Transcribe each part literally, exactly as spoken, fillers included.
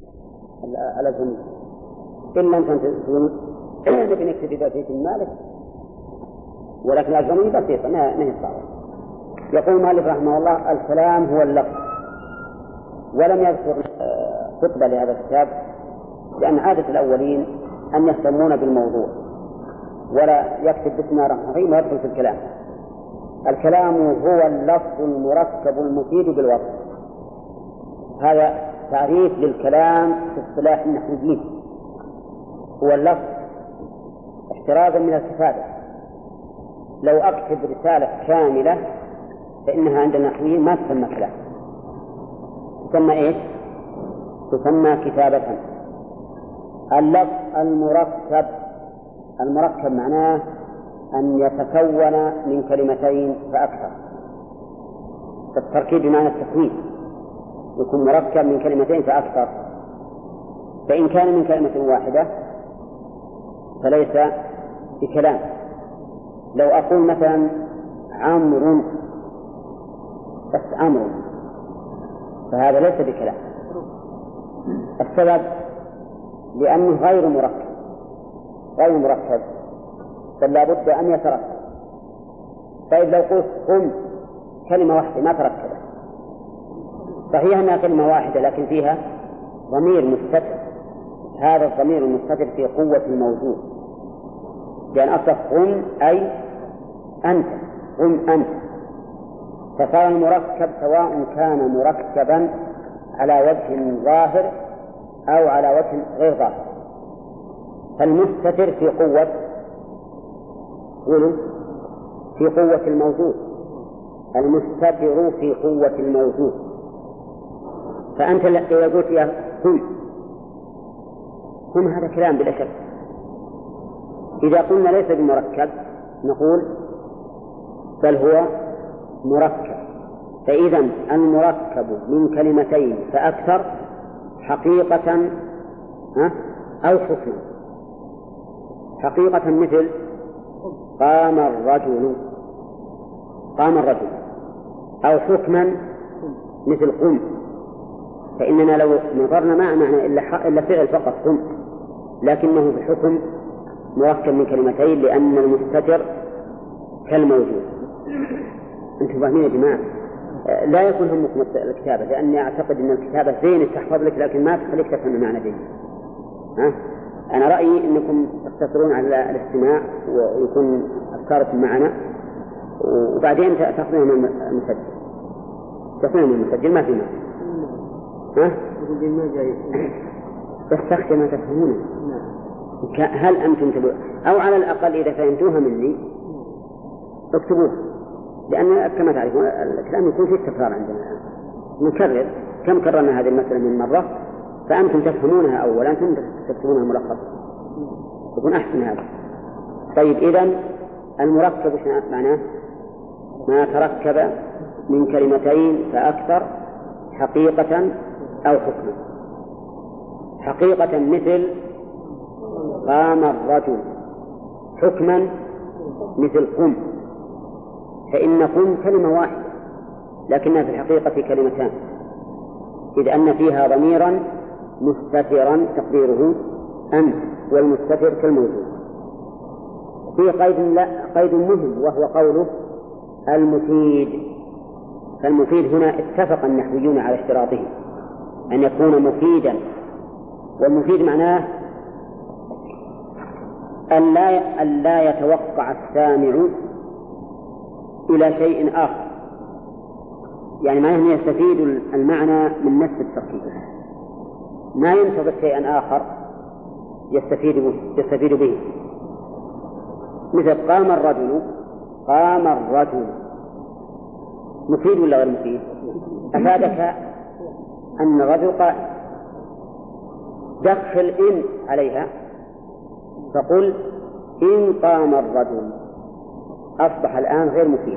الأزمي إلا أن تقول نبي نكتب بقية المالك، ولكن الأزمي بسيطة ما هي صعبة. يقول مالك رحمه الله: الكلام هو اللفظ. ولم يذكر خطبة لهذا الكتاب لأن عادة الأولين أن يهتمون بالموضوع ولا يكتب بسم الله الرحمن الرحيم ويدخل في الكلام. الكلام هو اللفظ المركب المفيد بالوصف. هذا تعريف للكلام في اصطلاح النحويين، هو اللفظ احترازا من الكتابة. لو أكتب رسالة كاملة فإنها عند النحويين ما تسمى كلام، تسمى إيش؟ تسمى كتابة. اللفظ المركب، المركب معناه أن يتكون من كلمتين فأكثر. التركيب بمعنى التكوين، يكون مركب من كلمتين فأكثر. فإن كان من كلمة واحدة فليس بكلام. لو أقول مثلا عمرو بس عمرو فهذا ليس بكلام. السبب لأنه غير مركب، غير مركب فلا بد أن يتركب. طيب لو قلت قم كلمة واحدة ما تركبت، صحيح أنها كلمة واحدة لكن فيها ضمير مستتر. هذا الضمير المستتر في قوة الموجود، لأن أصل قم أي أنت، قم أنت. فصار المركب سواء كان مركبا على وجه ظاهر أو على وجه غير ظاهر. فالمستتر في قوة قولوا في قوة الموجود، المستتر في قوة الموجود. فأنت إذا قلت يا قم، قم هذا كلام بلا شك. إذا قلنا ليس بمركب نقول بل هو مركب. فإذا المركب من كلمتين فأكثر حقيقة أو حكما. حقيقة مثل قام الرجل، قام الرجل، أو حكما مثل قم. فإننا لو نظرنا ما معنى إلا, إلا فعل فقط قم، لكنه في الحكم مركب من كلمتين لأن المستتر كالموجود. أنتم فاهمين يا جماعة؟ لا يكون همكم الكتابة، لأني أعتقد أن الكتابة زين تحفظ لك لكن ما تخليك تفهم المعنى دي. ها؟ أنا رأيي أنكم تقتصرون على الاستماع ويكون أفكاركم معنا، وبعدين تأخذون من المسجل، تأخذون من المسجل ما في معنى. ها؟ بس تخشى ما تفهمونه. هل أنتم تبقى أو على الأقل إذا فهمتوها مني اكتبوها، لأن كما تعرفون الكلام يكون فيه تكرار عندنا الآن، نكرر كم كررنا هذه المسألة من مرة، فأنتم تفهمونها أولا أنتم تكتبونها ملخص يكون أحسن هذا. طيب إذن المركب وش معناه؟ ما تركب من كلمتين فأكثر حقيقة أو حكما. حقيقة مثل قام الرجل، حكما مثل قم. فإن قم كلمة واحدة لكنها في الحقيقة كلمتان، إذ أن فيها ضميرا مستترا تقديره أنت، والمستتر كالموجود. في قيد لا قيد مهم وهو قوله المفيد. فالمفيد هنا اتفق النحويون على اشتراطه أن يكون مفيدا، والمفيد معناه أن لا, أن لا يتوقع السامع إلى شيء آخر، يعني معناه أن يستفيد المعنى من نفس التركيب، ما ينتظر شيئا آخر يستفيد به, يستفيد به. مثل قام الرجل، قام الرجل مفيد ولا غير مفيد؟ أفادك أن الرجل قائم، دخل إن عليها فقل إن قام الرجل، أصبح الآن غير مفيد.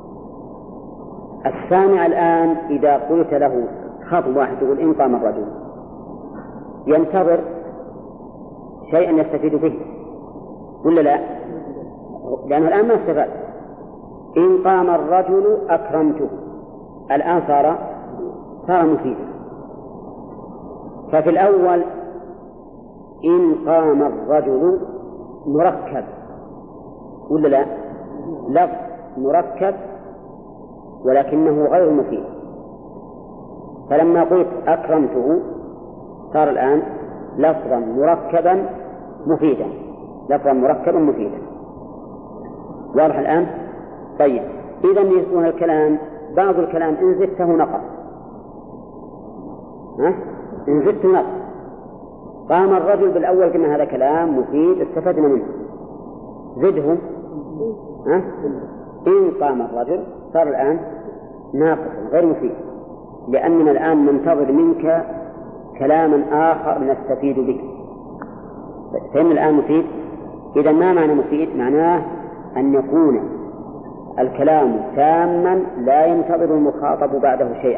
السامع الآن إذا قلت له خطب واحد تقول إن قام الرجل ينتظر شيئا يستفيد به ولا لا؟ لأنه الآن ما استفاد. إن قام الرجل أكرمته، الآن صار صار مفيدا. ففي الأول إن قام الرجل مركب ولا لا؟ لفظ مركب ولكنه غير مفيد. فلما قلت أكرمته صار الآن لفظا مركبا مفيدا، لفظا مركبا مفيدا. واضح الآن؟ طيب، إذا يكون الكلام بعض الكلام إن زدته نقص، ها؟ إن زدته نقص. قام الرجل بالأول قلنا هذا كلام مفيد استفدنا منه، زده ها؟ إن قام الرجل صار الآن ناقصا غير مفيد، لأننا الآن ننتظر منك كلاما آخر نستفيد به. فإن الآن مفيد. إذا ما معنى مفيد؟ معناه أن يكون الكلام تاما لا ينتظر المخاطب بعده شيئا.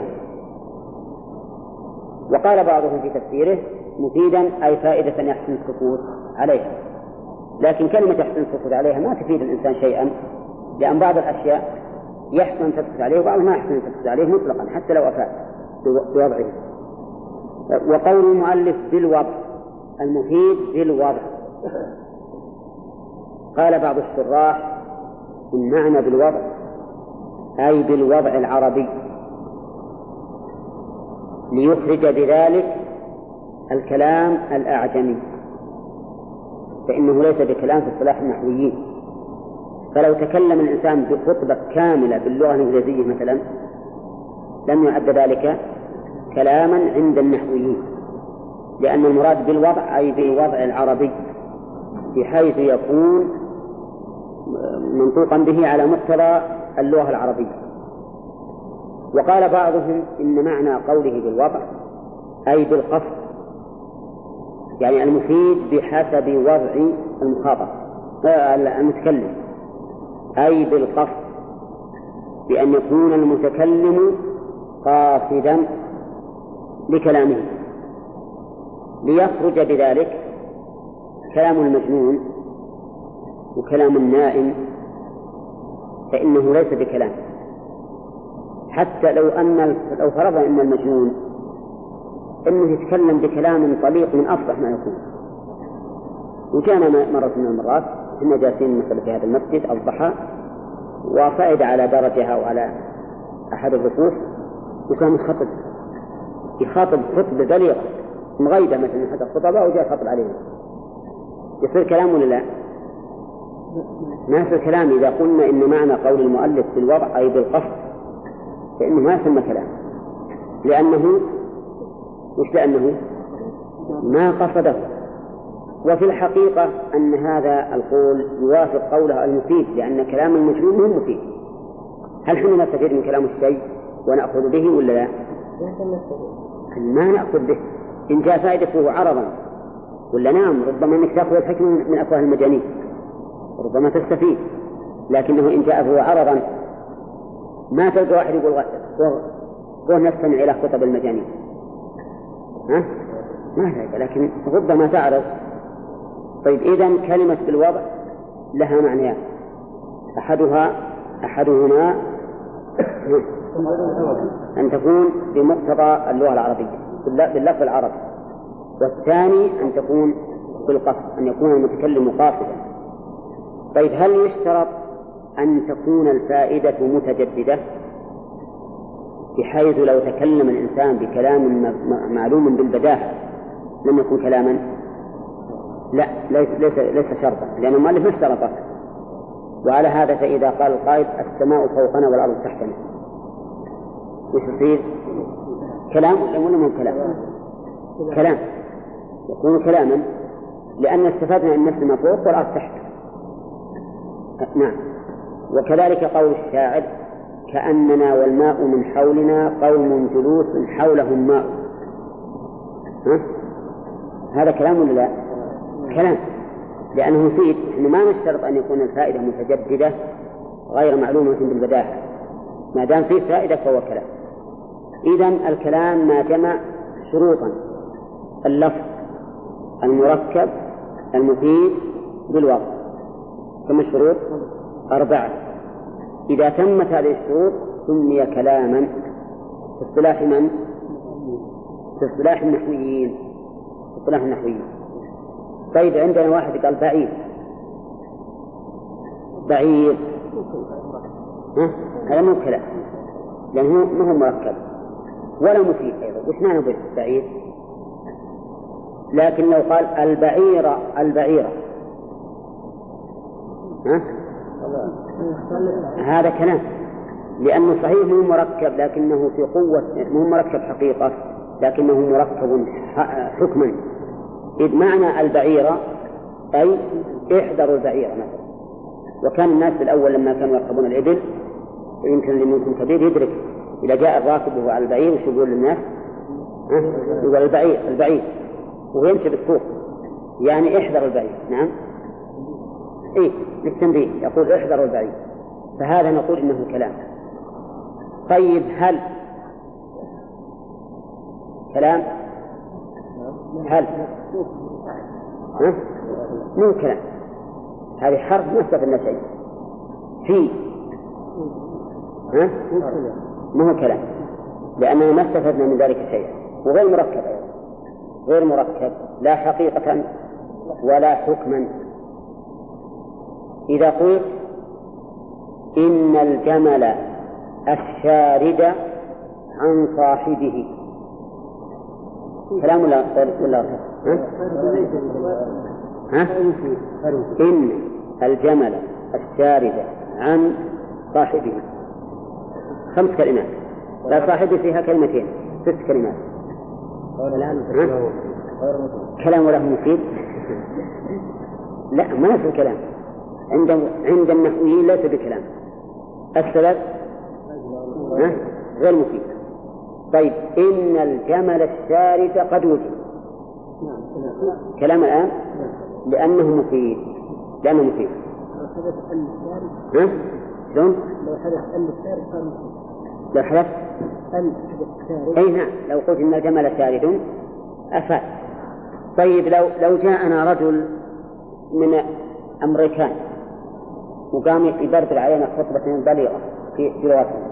وقال بعضهم في تفسيره مفيدا أي فائدة يحسن السكوت عليها، لكن كلمة يحسن السكوت عليها ما تفيد الإنسان شيئا، لأن بعض الأشياء يحسن تسكت عليه وبعضها ما يحسن تسكت عليه مطلقا حتى لو أفاد بوضعه. وقول المؤلف بالوضع المفيد بالوضع، قال بعض الشراح المعنى بالوضع أي بالوضع العربي، ليخرج بذلك الكلام الأعجمي، فإنه ليس بكلام في اصطلاح النحويين. فلو تكلم الإنسان بخطبة كاملة باللغة الإنجليزية مثلا لم يعد ذلك كلاما عند النحويين، لأن المراد بالوضع أي بالوضع العربي بحيث يكون منطوقا به على مقتضى اللغة العربية. وقال بعضهم إن معنى قوله بالوضع أي بالقصد، يعني المفيد بحسب وضع المخاطب المتكلم، أي بالقصد بأن يكون المتكلم قاصدا لكلامه، ليخرج بذلك كلام المجنون وكلام النائم، فإنه ليس بكلام. حتى لو أن لو فرضنا أن المجنون إنه يتكلم بكلام طليق من أفصح ما يكون. وجانا مرة من المرات إحنا جالسين مثلا في هذا المسجد الضحى وصعد على درجها وعلى أحد الرفوف وكان يخطب يخاطب خطبة بليغة مغيبة مثلا من أحد الخطباء وجاء يخطب عليهم، يصير كلام ولا لا؟ ما يصير كلام إذا قلنا إن معنى قول المؤلف بالوضع أي بالقصد، فإنه ما يسمى كلام، لأنه مش لأنه ما قصده. وفي الحقيقة أن هذا القول يوافق قوله المفيد، لأن كلام المجنون هو مفيد. هل حين نستفيد من كلام الشيء ونأخذ به ولا لا؟ ما نأخذ به. إن جاء فائدته عرضا ولا نعم، ربما أنك تأخذ الحكم من أفواه المجانين ربما تستفيد، لكنه إن جاء فهو عرضا ما تلقى واحد يقول قول نستمع إلى خطب المجانين، ها؟ ما هذا، لكن ربما تعرض. طيب، إذن كلمة بالوضع لها معنيان، أحدها أحدهما أن تكون بمقتضى اللغة العربية باللفظ العربي، والثاني أن تكون بالقصد، أن يكون المتكلم قاصدا. طيب، هل يشترط أن تكون الفائدة متجددة بحيث لو تكلم الإنسان بكلام معلوم بالبداهة لم يكن كلاما؟ لا، ليس, ليس, ليس شرطا، لأن المؤلف ما اشترطه. وعلى هذا فإذا قال القائد السماء فوقنا والأرض تحتنا وش يصير؟ كلام ولا مو كلام؟ كلام، يكون كلاما، لأن استفدنا أن السماء فوق والأرض تحت. نعم. وكذلك قول الشاعر كأننا والماء من حولنا قوم جلوس حولهم ماء، ها؟ هذا كلام ولا لا؟ كلام، لأنه مفيد. إحنا ما نشترط أن يكون الفائدة متجددة غير معلومة بالبداهة، ما دام فيه فائدة فهو كلام. إذن الكلام ما جمع شروطا: اللفظ المركب المفيد بالوضع. كم الشروط؟ أربعة. إذا تمت هذه الشروط سمي كلاما في اصطلاح من؟ في اصطلاح النحويين. اصطلاح النحويين. طيب عندنا واحد قال بعيد بعيد ها؟ هذا مو كلام لأنه ما هو مركب ولا مفيد أيضا. وش معنى بعيد؟ لكن لو قال البعيرة البعيرة ها؟ هذا كلام لأنه صحيح مو مركب لكنه في قوة مو مركب حقيقة لكنه مركب حكما. إذ معنى البعيرة أي احذروا البعيرة مثلا. وكان الناس بالأول لما كانوا يركبون الإبل يمكن اللي منكم كبير يدرك إذا جاء الراكب وهو على البعير وش يقول للناس؟ يقول البعير البعير وهو يمشي بالسوق يعني احذروا البعير. نعم إيه للتنبيه يقول احذروا البعير. فهذا نقول إنه كلام. طيب هل كلام هل ها؟ مو كلام هذه حرف ما استفدنا شيء. في ها؟ ما هو كلام لأننا ما استفدنا من ذلك شيئا وغير مركب أيضا غير مركب لا حقيقة ولا حكما. إذا قلت إن الجمل الشارد عن صاحبه كلام ولا ولا ها؟ ها؟ إن الجمل الشارد عن صاحبه خمس كلمات لا صاحبه فيها كلمتين ست كلمات. كلام ولا مفيد؟ لا ما نفس الكلام عند عند النحويين ليس بكلام. السبب غير مفيد. طيب إن الجمل الشارد قد وجد كلام الآن لأنه مفيد لأنه مفيد. ها؟ شلون؟ لو حدث أن الشارد صار مفيد. لو حدث أن الشارد أي نعم لو قلت إن الجمل شارد أفاد. طيب لو لو جاءنا رجل من أمريكان وقام يبرر علينا خطبة بليغة في في لغتنا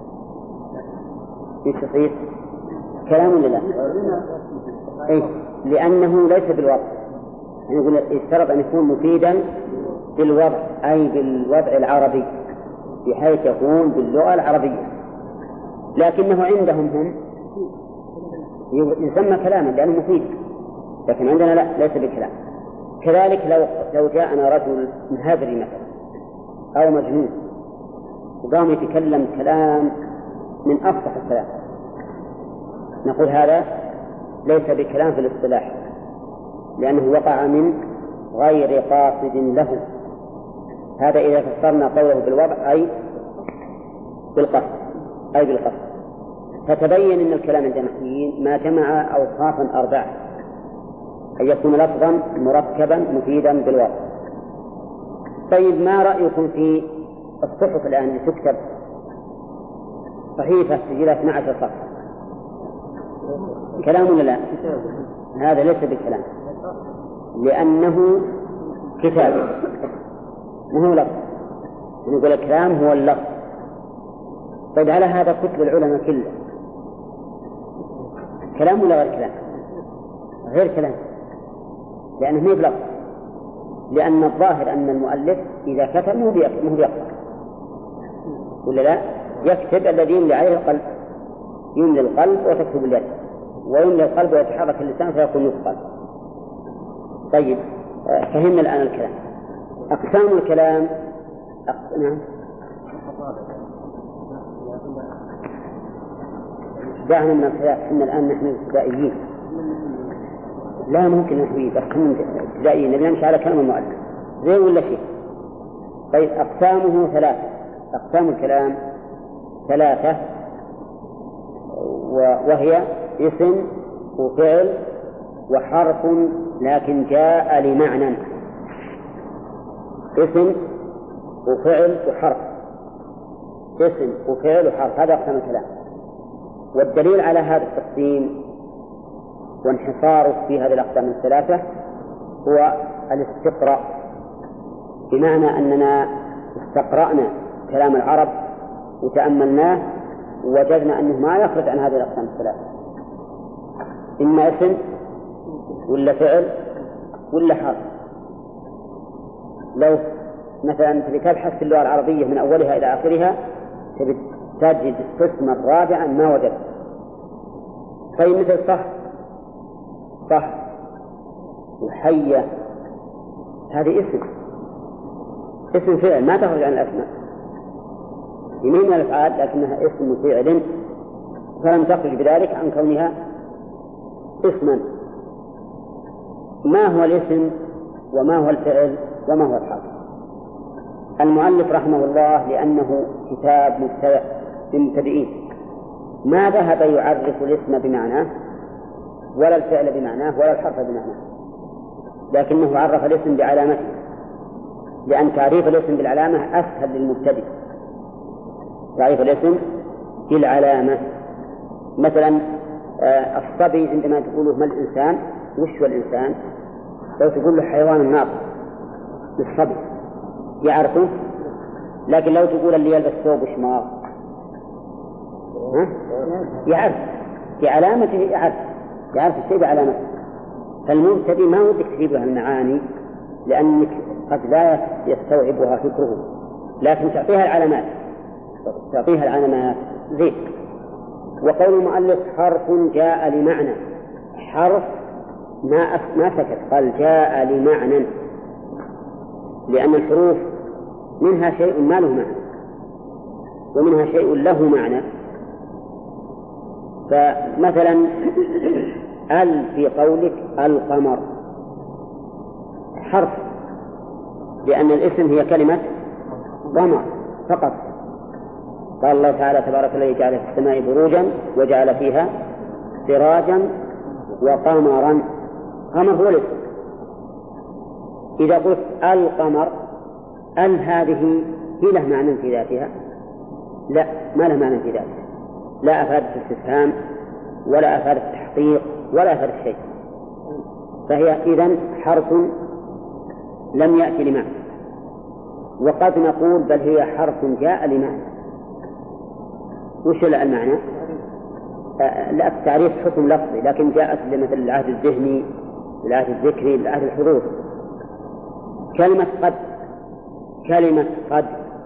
ايش يصير؟ كلام ولا لا؟ اي لأنه ليس بالوضع. يعني يقول اشترط أن يكون مفيدا بالوضع أي بالوضع العربي بحيث يكون باللغة العربية. لكنه عندهم هم يسمى كلاما لأنه مفيد لكن عندنا لا ليس بالكلام. كذلك لو لو جاءنا رجل مهذري مثلا أو مجنون وقام يتكلم كلام من أفصح الكلام نقول هذا ليس بكلام في الاصطلاح لأنه وقع من غير قاصد له. هذا إذا فسرنا قوله بالوضع أي بالقصد أي بالقصد. فتبين أن الكلام عند النحويين ما جمع أوصافا أربعة أن يكون لفظا مركبا مفيدا بالوضع. طيب ما رأيكم في الصحف الآن اللي تكتب صحيفة تجيلها اثني عشر صفحة كلام ولا لا؟ هذا ليس بالكلام لأنه كتاب ما هو لفظ. نقول الكلام هو اللفظ. طيب على هذا كتب العلماء كله كلام ولا غير كلام؟ غير كلام لأنه ما بلفظ. لأن الظاهر أن المؤلف إذا كتب مو بيقرأ ولا لا؟ يكتب الذي يملي عليه القلب يملي القلب وتكتب اليد ويملي القلب ويتحرك اللسان فيكون يثقل. طيب فهمنا الآن الكلام. أقسام الكلام أقسام دعنا من الخلاف. إحنا الآن نحن ابتدائيين لا ممكن نحوي بس هم ابتدائيين نبي نمشي على كلام المؤلف زي ولا شيء. طيب أقسامه ثلاثة. أقسام الكلام ثلاثة وهي اسم وفعل وحرف لكن جاء لمعنى. اسم وفعل وحرف اسم وفعل وحرف هذا أقسام الكلام. والدليل على هذا التقسيم وانحصاره في هذه الأقسام الثلاثة هو الاستقراء بمعنى أننا استقرأنا كلام العرب وتأملناه ووجدنا أنه ما يخرج عن هذه الأقسام الثلاثة. إما اسم ولا فعل ولا حرف. لو مثلا تبحث في اللغة العربية من أولها إلى آخرها تجد قسما رابعا ما وجدت. طيب مثل صح صح وحية، هذه اسم اسم فعل ما تخرج عن الأسماء، يمين من الأفعال لكنها اسم فعل، فلم تخرج بذلك عن كونها اسما. ما هو الاسم وما هو الفعل وما هو الحرف؟ المؤلف رحمه الله لأنه كتاب مبتدئ للمبتدئين ما ذهب يعرف الاسم بمعناه ولا الفعل بمعناه ولا الحرف بمعناه، لكنه عرف الاسم بعلامته، لأن تعريف الاسم بالعلامة أسهل للمبتدئ. تعريف الاسم بالعلامة مثلا الصبي عندما تقوله ما الإنسان، وش هو الإنسان؟ لو تقول له حيوان الناطق للصبي يعرفه، لكن لو تقول اللي يلبس ثوب شماغ يعرف بعلامته، يعرف يعرف الشيء بعلامته. فالمبتدئ ما ودك تجيبها المعاني لأنك قد لا يستوعبها فكره، لكن تعطيها العلامات تعطيها العلامات زين. وقول المؤلف حرف جاء لمعنى، حرف ما أس... ما سكت، قال جاء لمعنى، لأن الحروف منها شيء ما له معنى ومنها شيء له معنى. فمثلا ال في قولك القمر حرف، لأن الاسم هي كلمة قمر فقط. قال الله تعالى تبارك الذي جعل في السماء بروجا وجعل فيها سراجا وقمرا. قمر هو الاسم. إذا قلت القمر، ال هذه هي له معنى في ذاتها؟ لا، ما له معنى في ذاتها، لا أفادت الاستفهام ولا أفادت التحقيق ولا أفادت الشيء، فهي إذن حرف لم يأتي لمعنى. وقد نقول بل هي حرف جاء لمعنى. وش المعنى؟ لا التعريف حكم لفظي، لكن جاءت لمثل العهد الذهني، العهد الذكري، العهد الحضور. كلمة قد، كلمة قد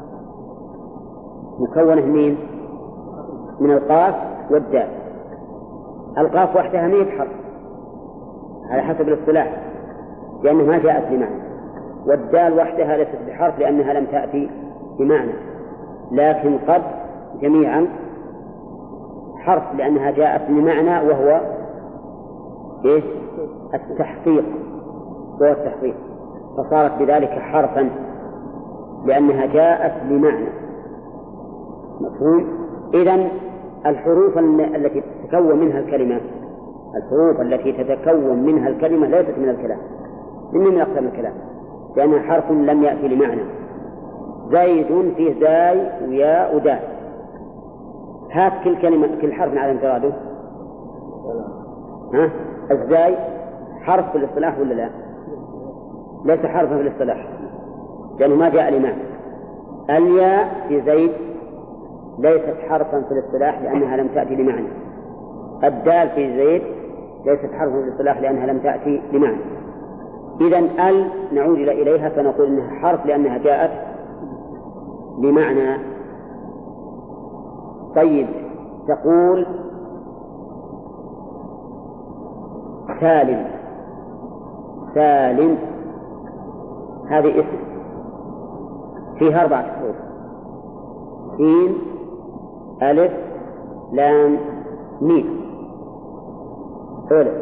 مكونة من من القاف والدال. القاف وحدها مية حرف على حسب الاصطلاح لأنها ما جاءت بمعنى، والدال وحدها ليست بحرف لأنها لم تأتي بمعنى، لكن قد جميعا حرف لأنها جاءت بمعنى وهو إيش؟ التحقيق، هو التحقيق، فصارت بذلك حرفا لأنها جاءت بمعنى. مفهوم؟ إذن الحروف التي تتكون منها الكلمة، الحروف التي تتكون منها الكلمة ليست من الكلام، إنما من أقسام الكلام، لأنها حرف لم يأتي لمعنى. زيد فيه زاي وياء ودال، هات كل كلمة كل حرف على انفراده. ها؟ الزاي حرف في الاصطلاح ولا لا؟ ليس حرفا في الاصطلاح لأنه ما جاء لمعنى. الياء في زيد ليست حرفا في الاصطلاح لأنها لم تأتي لمعنى. الدال في زيد ليست حرفا في الاصطلاح لأنها لم تأتي لمعنى. إذن ال نعود إليها فنقول إنها حرف لأنها جاءت بمعنى. طيب تقول سالم، سالم هذه اسم فيها أربعة حروف، سين ألف لام ميم. أولا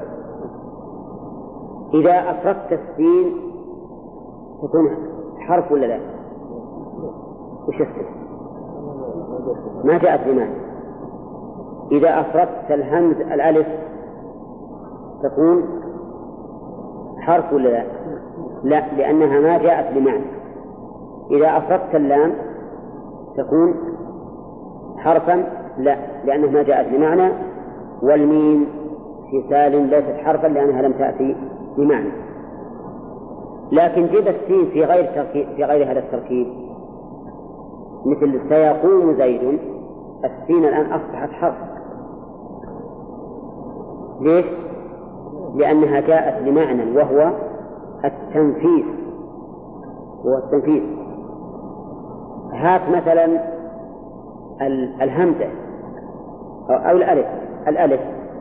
إذا أفردت السين تكون حرف ولا لا؟ وش السين؟ ما جاءت بمعنى. إذا أفردت الهمز الألف تكون حرف ولا لا؟ لا، لأنها ما جاءت بمعنى. إذا أفردت اللام تكون حرفا؟ لا، لأنها ما جاءت بمعنى. والميم في سالم ليست حرفا لأنها لم تأتي بمعنى. لكن جيب السين في غير تركيب، في غير هذا التركيب، مثل سيقوم زيد، السين الآن أصبحت حرف. ليش؟ لأنها جاءت لمعنى وهو التنفيس، هو التنفيس. هات مثلا الهمزة أو الألف. الألف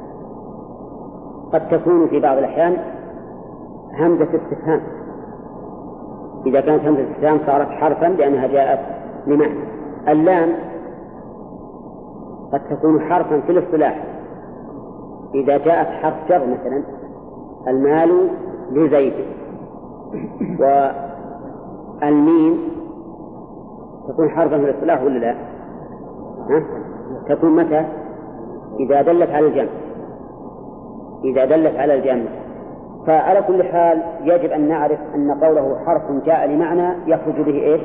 قد تكون في بعض الأحيان همزة استفهام، إذا كانت همزة استفهام صارت حرفا لأنها جاءت لمعنى. اللام قد تكون حرفا في الاصطلاح إذا جاءت حرف جر، مثلا المال لزيد. والميم تكون حرفا في الاصطلاح ولا لا؟ ها؟ تكون متى؟ إذا دلت على الجمع، إذا دلت على الجمع. فعلى كل حال يجب أن نعرف أن قوله حرف جاء لمعنى يخرج به إيش؟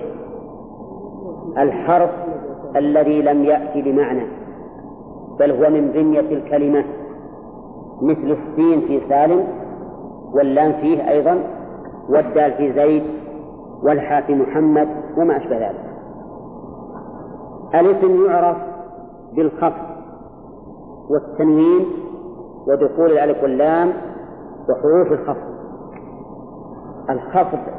الحرف الذي لم يأتي لمعنى، بل هو من بنية الكلمة، مثل السين في سالم، واللام فيه أيضا، والدال في زيد، والحاء في محمد، وما أشبه ذلك. الاسم يعرف بالخفض والتنوين ودخول الألف واللام وحروف الخفض. الخفض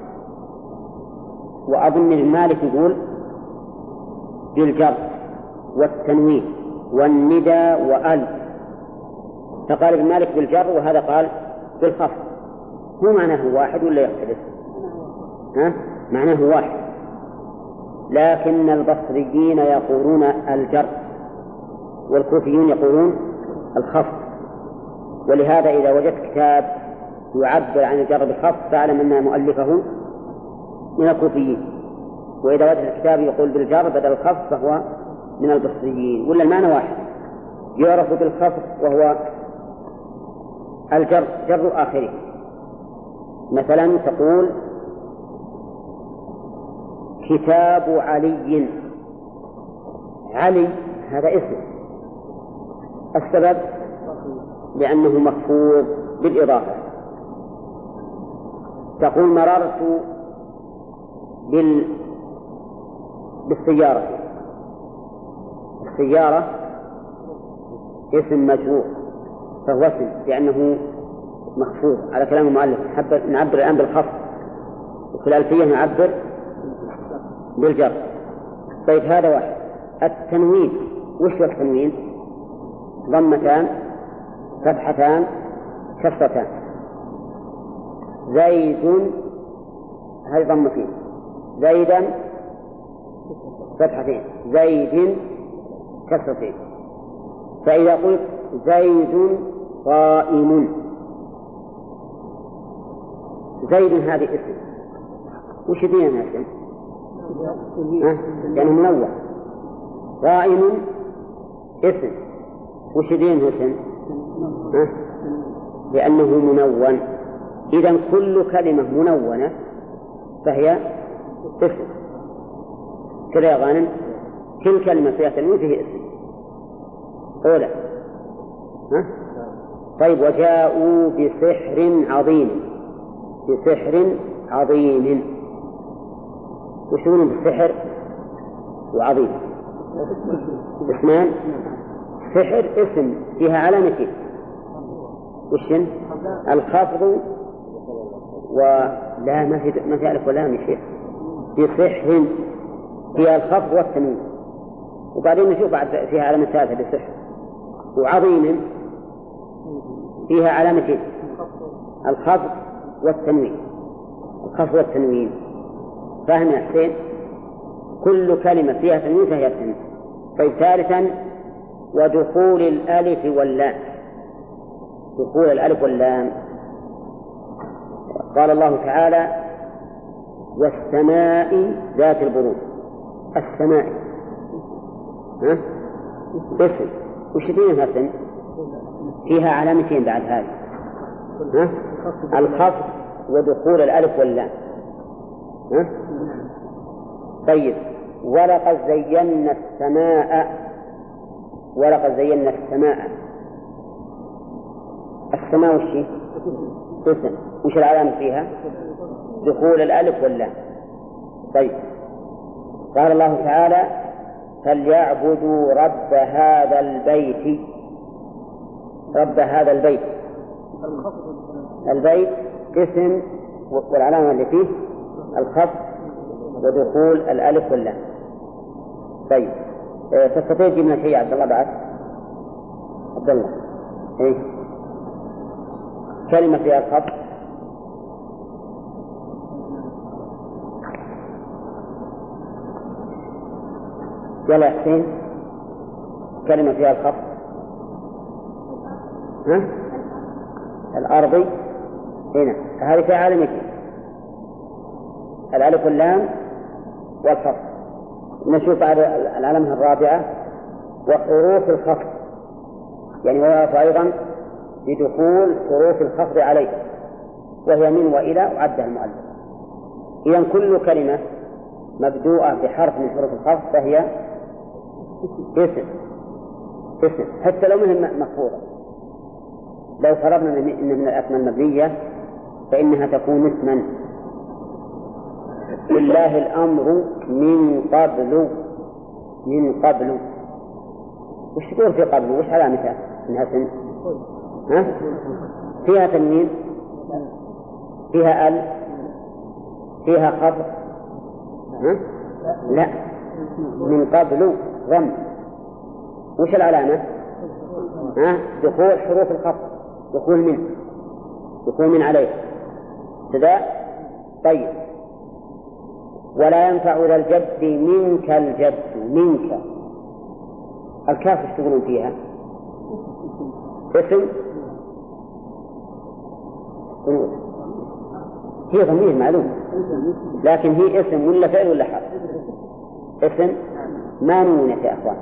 وأظن المالك يقول بالجر والتنوين والندى وأل، فقال ابن مالك بالجر وهذا قال بالخفض. هو معناه واحد ولا يختلف؟ ها؟ معناه واحد، لكن البصريين يقولون الجر والكوفيون يقولون الخفض. ولهذا إذا وجدت كتاب يعبر عن الجر بالخفض فاعلم أن مؤلفه من الكوفيين، وإذا وجدت الكتاب يقول بالجر بدل الخفض فهو من البصريين. ولا المعنى واحد، يعرف بالخفض وهو الجر، جر آخره. مثلا تقول كتاب علي، علي هذا اسم، السبب لأنه مخفوض بالإضافة. تقول مررت بال... بالسيارة، السيارة اسم مجرور فهو اسم لأنه مخفوض على كلام المؤلف. نعبر الآن بالخفض، وفي الألفية نعبر بالجر. طيب هذا واحد. التنوين، وش هو التنوين؟ ضمتان فتحتان كسرتان. زيد هذه ضمتين، زيدا فتحتين، زيد كسرتين. فإذا قلت زيد قائم، زيد هذه اسم، وش دينا اسم؟ لأنه منون. قائم اسم، وش دينه اسم؟ أه؟ لأنه منون. إذن كل كلمة منونة فهي اسم. كذا يا غانم، كل كلمة فيها تنوين فيه اسم. أولى ها؟ طيب وجاءوا بسحر عظيم، بسحر عظيم، وش يقولون بالسحر وعظيم؟ اسمان. السحر اسم فيها علامتين، وشن؟ الخفض ولا ما في ما في ألف ولا يا شيخ. بسحر فيها الخفض والتنوين، وبعدين نشوف بعد فيها علامة ثالثة بسحر. وعظيم فيها علامتين، الخفض والتنوين، الخفض والتنوين. فاهم يا حسين؟ كل كلمة فيها تنوين فهي اسم. طيب ثالثا ودخول الألف واللام، دخول الألف واللام. قال الله تعالى والسماء ذات البروج. السماء ها؟ اسم، وش دينها اسم؟ فيها علامتين بعد هذه، ها؟ الخفض ودخول الألف واللام. ها؟ طيب ولقد زينا السماء، ولقد زينا السماء. السماء وش اسم، وش العلامة فيها؟ دخول الألف واللام. طيب قال الله تعالى فليعبدوا رب هذا البيت. رب هذا البيت البيت اسم والعلامة اللي فيه الخفض ودخول الألف واللام. طيب تستطيع تجيب لنا شيء يا عبد الله بعد؟ عبد الله إيه؟ كلمة فيها الخفض. يلا يا حسين كلمة فيها الخفض. ها؟ الأرضي هنا هذه في عالمك الألف واللام والخفض. نشوف العلامة الرابعة وحروف الخفض، يعني ويعرف أيضا بدخول حروف الخفض عليه وهي من وإلى وعدها المؤلف. إذن كل كلمة مبدوءة بحرف من حروف الخفض فهي اسم اسم حتى لو منها مخفوضة. لو فرضنا إن من الأسماء المبنية فإنها تكون اسما. لله الأمر من قبل من قبل وش تقول في قبل؟ وش علامتها؟ إنها اسم. ها؟ فيها تنوين، فيها ال، فيها خفض. ها؟ لا، من قبل ضم. وش العلامة؟ ها؟ دخول حروف الخفض، دخول من دخول من عليه سداء. طيب ولا ينفع ذا الجد منك الجد. منك الكاف ايش تقولون فيها؟ اسم هي ضمير معلوم، لكن هي اسم ولا فعل ولا حرف؟ اسم ما نونت يا أخوان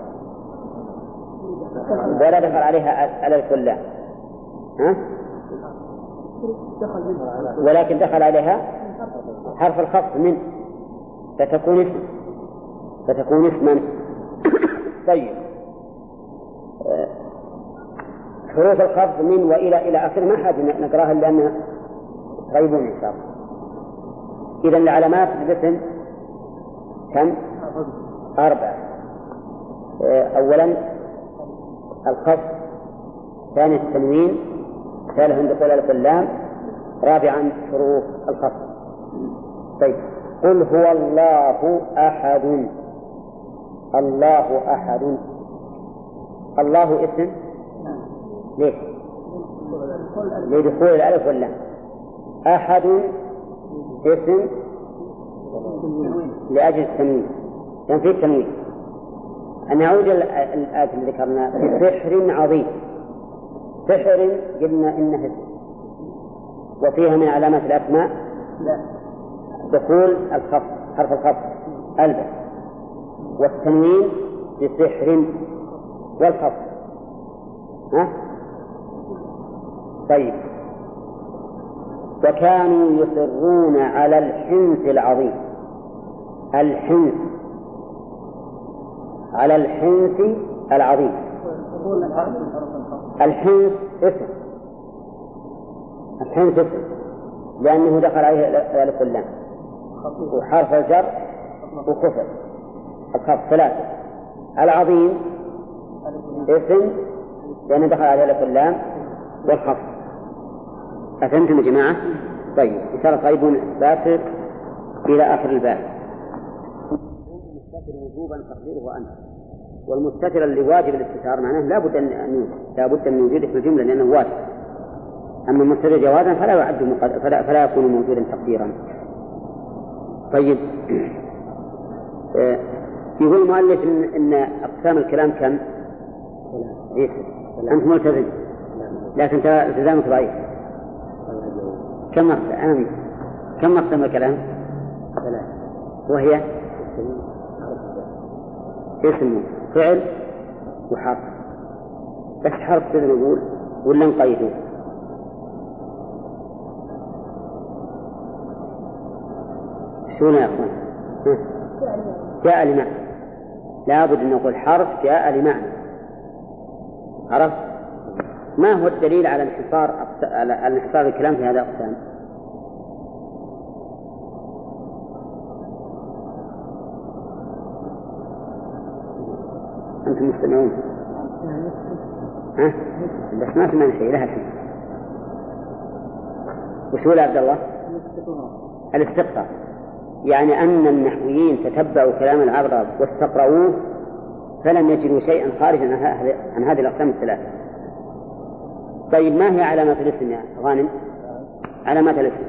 ولا دخل عليها على الكلام، ها؟ ولكن دخل عليها حرف الخفض من فتكون اسم فتكون اسما. طيب حروف الخفض من وإلى إلى آخر ما حاجة نقراها لأنها غيبون إن شاء الله. إذن العلامات الاسم كم؟ أربعة. أولا الخفض، ثانيا التنوين، ثالثا دخول الألف واللام، رابعا حروف الخفض. طيب قل هو الله أحد. الله أحد. الله اسم ليه؟ لدخول الألف واللام. أحد اسم لأجل التنوين، كان فيه التنوين. نعود الآية اللي ذكرنا بسحر عظيم. سحر قلنا إنه اسم وفيها من علامات الأسماء دخول الخفض حرف الخفض ألبس والتنوين بسحر والخفض. ها؟ طيب وكانوا يصرون على الحنث العظيم. الحنث على الحنث العظيم. الحنث اسم الحنث اسم لأنه دخل عليه الألف واللام وحرف الجر وكفر الخفض ثلاثة. العظيم اسم لأنه دخل عليه الألف واللام والخفض. أفهمتم يا جماعة؟ طيب إن شاء الله طيبون باسط إلى آخر الباب. المستتر وجوبا تقديره أنت، والمستتر اللي واجب الاستتار معناه لا بد أن يوجد لا بد من وجوده في الجملة لأنه واجب. أما المستتر جوازا فلا يعد مقد... فلا... فلا يكون موجودا تقديرا. طيب يقول المؤلف إن... إن أقسام الكلام كم؟ يسر. أنت ملتزم لكن التزامك ضعيف. كم أقسام كم أقسام الكلام؟ وهي اسم فعل وحرف. بس حرف تقدر نقول ولا نقيده؟ شو يا أخوان؟ جاء لمعنى. لا بد أن نقول حرف جاء لمعنى. عرفت؟ ما هو الدليل على انحصار على انحصار الكلام في هذا الأقسام؟ أنتم مستمعون؟ ها؟ بس ما سمعنا شيء لها الحين. وش هو يا عبد الله؟ الاستقراء. يعني أن النحويين تتبعوا كلام العرب واستقرؤوه فلم يجدوا شيئا خارجا عن هذه الأقسام الثلاثة. طيب ما هي علامات الاسم يا غانم؟ علامات الاسم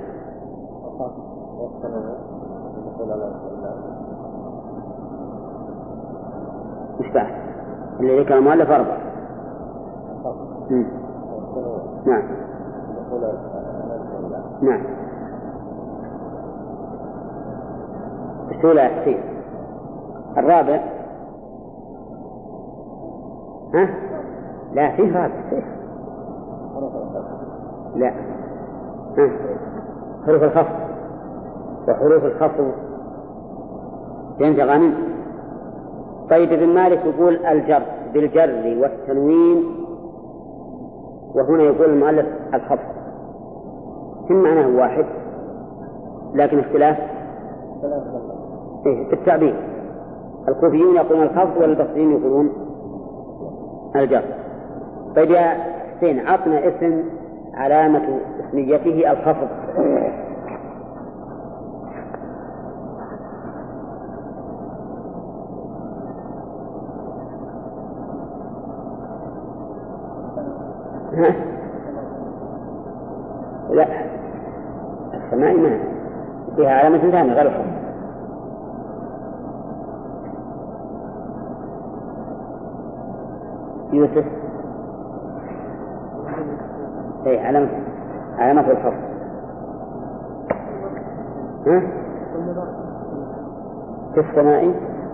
مش بعد اللي ذكر المؤلف أربعة. نعم نعم. الأولى يا حسين. الرابع ها؟ لا فيه رابع فيه. لا ها؟ حروف الخفض وحروف الخفض فهمت غانم؟ طيب ابن مالك يقول الجر بالجر والتنوين، وهنا يقول المؤلف الخفض، هم معناه واحد لكن اختلاف في التعبير. الكوفيون يقولون الخفض والبصريين يقولون الجر. طيب يا حسين عطنا اسم علامة اسميته الخفض. ها؟ لا السماء ما فيها علامة ثانية غير الخفض. يوسف اي علامة علامة الخفض. ها؟ في السماء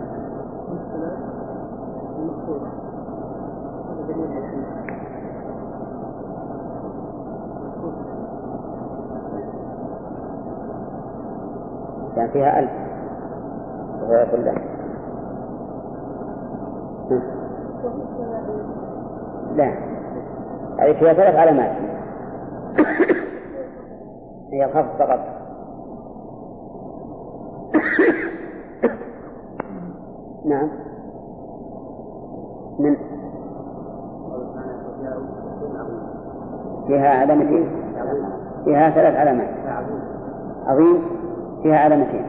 كان فيها ألف وهو كله. لا هذه فيها ثلاث علامات هي الخفض فقط. نعم من فيها علامتين فيها ثلاث علامات. عظيم فيها علامتين.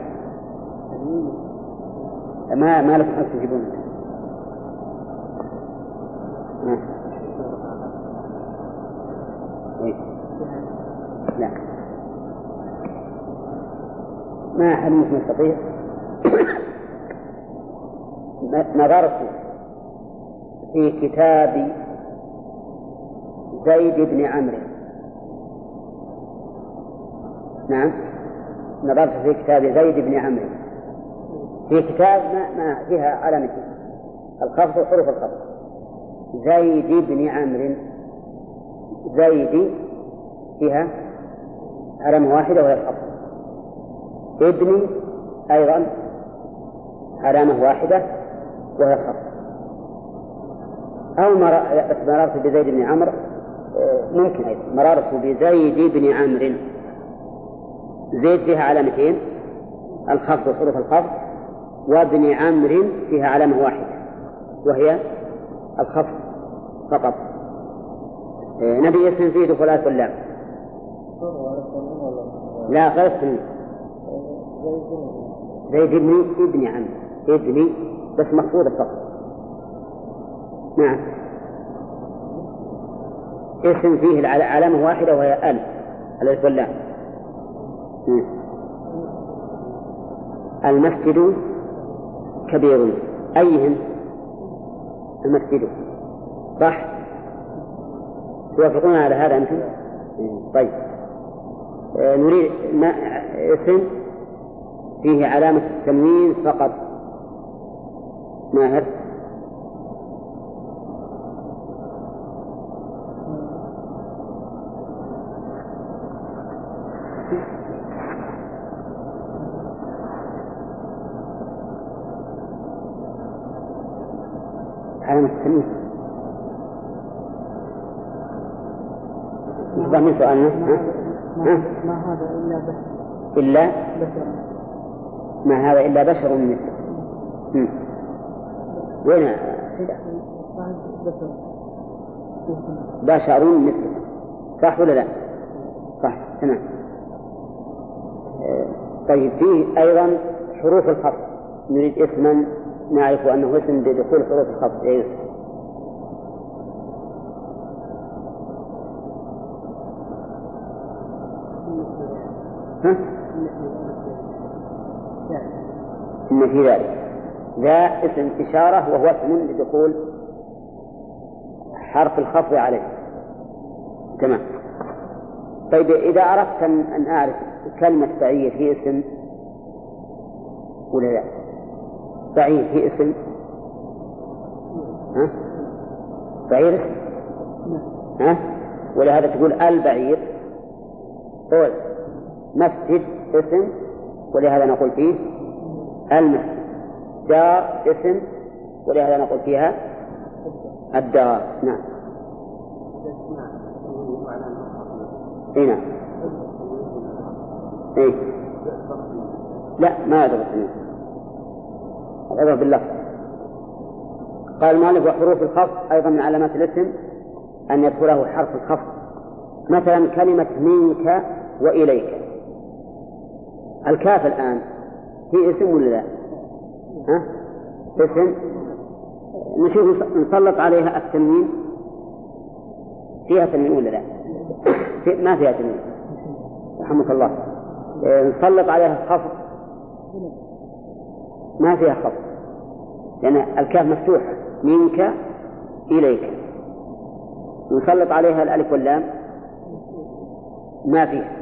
ما ما لكم حق تجيبون. لا ما أحد منكم يستطيع. نظرت في كتاب زيد بن عمرو. نعم نظرت في كتاب زيد بن عمرو في كتاب ما, ما فيها علامة الخفض وحروف الخفض. زيد بن عمرو زيد فيها علامة واحدة وهي الخفض. ابن أيضا علامة واحدة وهي الخفض. أو مر... بس مررت بزيد بن عمرو ممكن أيضا مررت بزيد بن عمرو. زيد فيها علامتين الخفض وحروف الخفض، وابن عمرو فيها علامة واحدة وهي الخفض فقط. نبي اسم فيه دخولات واللام. لا غير التنوين. زيد ابن ابن عمرو ابن بس مخفوضة فقط. نعم اسم فيه العلامة واحدة وهي ال الألف واللام. المسجد كبير. أيهم؟ المسجد صح؟ توافقون على هذا أنتم؟ طيب آه نريد ما اسم فيه علامة التنوين فقط. ماهر علامة التنوين. نحضر من سؤالنا. ها؟ ها؟ ما هذا إلا بشر إلا بشر ما هذا إلا بشر مثله. وين بشر مثله صح ولا لا؟ صح تمام. طيب فيه أيضا حروف الخفض، نريد اسما نعرف أنه اسم بدخول حروف الخفض. يا يوسف ها؟ إن في ذلك ذا اسم إشارة وهو اسم لدخول حرف الخفض عليه. تمام. طيب إذا أردت أن أعرف كلمة بعير هي اسم ولا لا؟ بعير هي اسم؟ ها؟ بعير اسم؟ ها؟ ولهذا تقول البعير. قول مسجد اسم، ولهذا نقول فيه المسجد. دار اسم، ولهذا نقول فيها الدار. نعم. اي نعم. اي لا ما يضبط التنوين، العبرة باللفظ. قال المؤلف وحروف الخفض أيضا من علامات الاسم أن يدخله حرف الخفض. مثلا كلمة منك وإليك، الكاف الآن هي اسم ولا لا؟ ها؟ اسم. نشوف نسلط عليها التنوين، فيها تنوين ولا لا؟ في ما فيها تنوين رحمك الله. نسلط عليها الخفض، ما فيها خفض لأن يعني الكاف مفتوحة. منك إليك. نسلط عليها الألف واللام، ما فيها.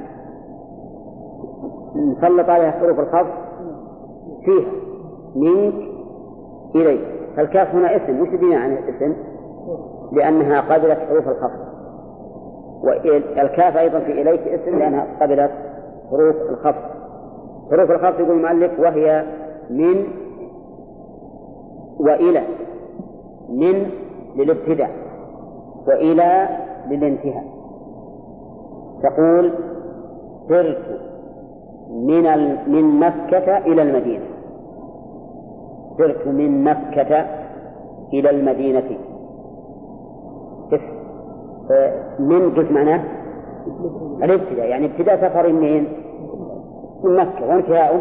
نسلط عليها حروف الخفض، فيها. منك إليك. فالكاف هنا اسم. وش دينا عن الاسم؟ لأنها قبلت حروف الخفض. والكاف أيضا في إليك اسم لأنها قبلت حروف الخفض. حروف الخفض يقول المؤلف وهي من وإلى. من للابتداء، وإلى للانتهاء. تقول سرت من من مكة إلى المدينة. سرت من مكة إلى المدينة. شف من قلت معناه الابتداء، يعني ابتداء سفر منين؟ من مكة، وانتهاؤه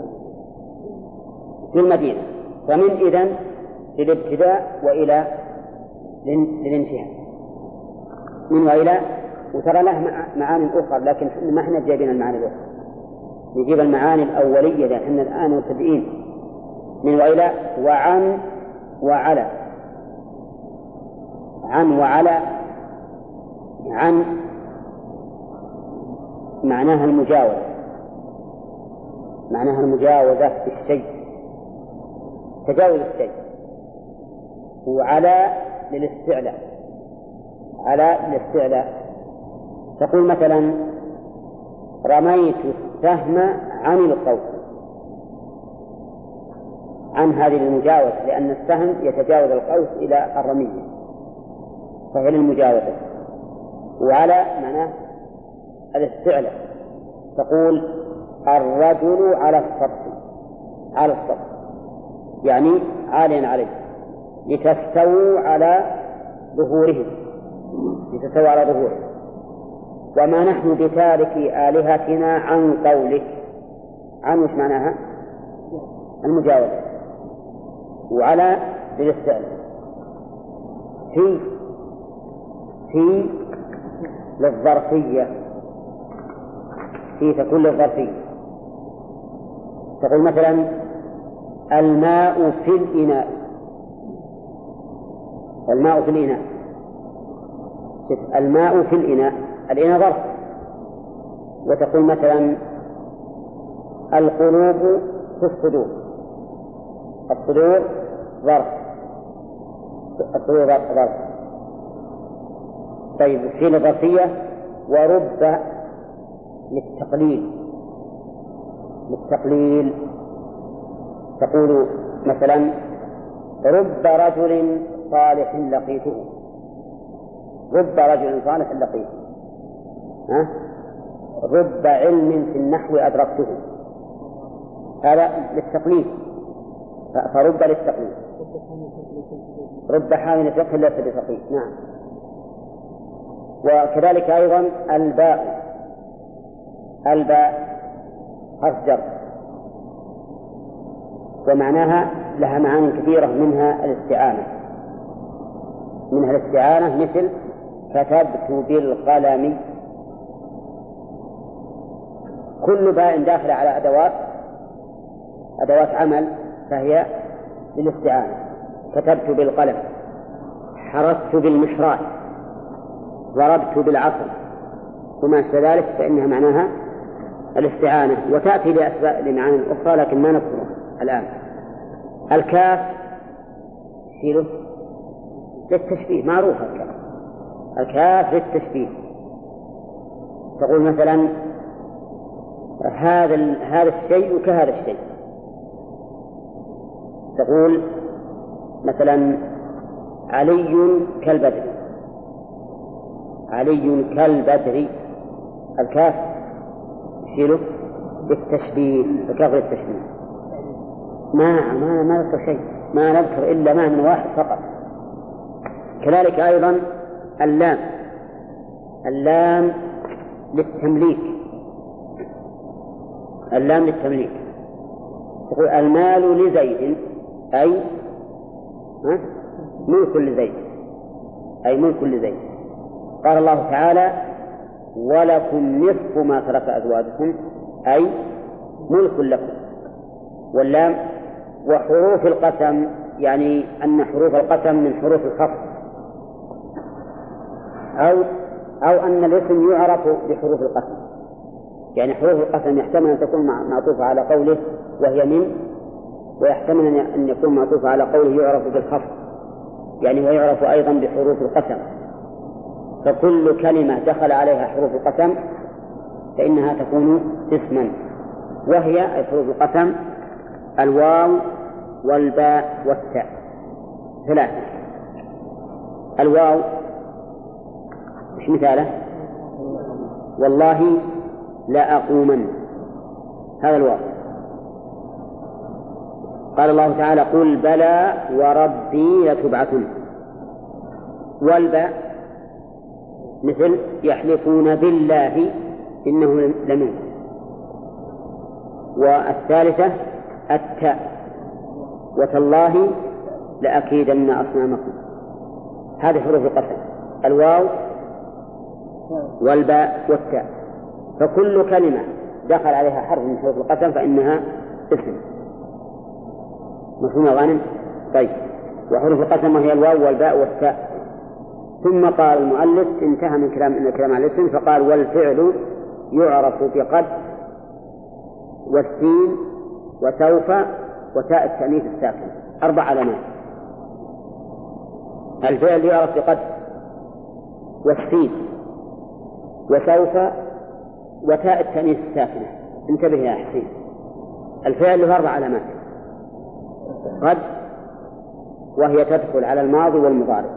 في المدينة. فمن إذن للابتداء وإلى للانتهاء. من وإلى. وترى له معاني أخرى لكن ما احنا جايبين المعاني الأخرى، نجيب المعاني الأولية لأن الآن مبتدئين. من وإلى وعن وعلى. عن وعلى. عن معناها المجاوزة، معناها المجاوزة في الشيء، تجاوز الشيء. وعلى للاستعلاء. على للاستعلاء. تقول مثلا رميت السهم عن القوس. عن هذه المجاوزة لأن السهم يتجاوز القوس إلى الرمية، فهي للمجاوزة. وعلى معناه الاستعلاء. تقول الرجل على السطح. على السطح يعني عاليا عليه. لتستووا على ظهورهم. لتستووا على ظهورهم. وما نحن بتارك آلهتنا عن قولك. عن وش معناها؟ المجاوزة. وعلى للاستعلاء. في في للظرفية. في تكون للظرفية. تقول مثلا الماء في الإناء. الماء في الإناء. الماء في الإناء. الإناء ظرف. وتقول مثلا القلوب في الصدور. الصدور ظرف. الصدور ظرف. طيب في الظرفية. ورب للتقليل. للتقليل. تقول مثلا رب رجل صالح لقيته. رب رجل صالح لقيته. ها؟ رب علم في النحو أدركته. هذا للتقليل. فرب للتقليل. رب حامل فقه ليس بفقيه. نعم. وكذلك أيضا الباء. الباء حرف جر، ومعناها لها معاني كثيرة، منها الاستعانة منها الاستعانة مثل كتبت بالقلم. كل باء داخل على أدوات أدوات عمل فهي للاستعانة. كتبت بالقلم، حرست بالمحراب، ضربت بالعصا وما أشبه ذلك، فإنها معناها الاستعانة، وتأتي لأسباب لمعاني أخرى لكن ما نذكرها الآن. الكاف شيله للتشبيه، معروفة الكاف الكاف للتشبيه. تقول مثلا هذا هذا الشيء كهذا الشيء. تقول مثلا علي كالبدر، علي كالبدر، الكاف شيله بالتشبيه، الكاف للتشبيه. ما ما ما نذكر شيء، ما نذكر إلا معنى واحد فقط. كذلك أيضا اللام، اللام للتمليك، اللام للتمليك. تقول المال لزيد، أي ملك لزيد، أي ملك لزيد. قال الله تعالى ولكم نصف ما ترك أزواجكم، أي ملك لكم. واللام وحروف القسم، يعني أن حروف القسم من حروف الخفض، أو أو أن الاسم يعرف بحروف القسم، يعني حروف القسم يحتمل أن تكون معطوفة على قوله وهي من، ويحتمل أن يكون معطوفة على قوله يعرف بالخفض، يعني ويعرف أيضا بحروف القسم. فكل كلمة دخل عليها حروف القسم فإنها تكون اسما، وهي أي حروف القسم الواو والباء والتاء ثلاثة. الواو مش مثاله؟ والله لا أقومن، هذا الواو. قال الله تعالى قل بلى وربي لتبعثن. والباء مثل يحلفون بالله إنه لمنكم. والثالثة التاء وتالله لأكيدن أصنامكم. هذه حروف القسم الواو والباء والتاء. فكل كلمة دخل عليها حرف من حروف القسم فإنها اسم. مفهوم يا غانم؟ طيب. وحروف القسم وهي الواو والباء والتاء. ثم قال المؤلف انتهى من كلام من الكلام عن الاسم فقال والفعل يعرف بقد والسين وسوف وتاء التأنيث الساكن، أربع علامات. الفعل يعرف بقد والسين وسوف وتاء التأنيث الساكنة. انتبه يا حسين، الفعل له أربع علامات: قد وهي تدخل على الماضي والمضارع،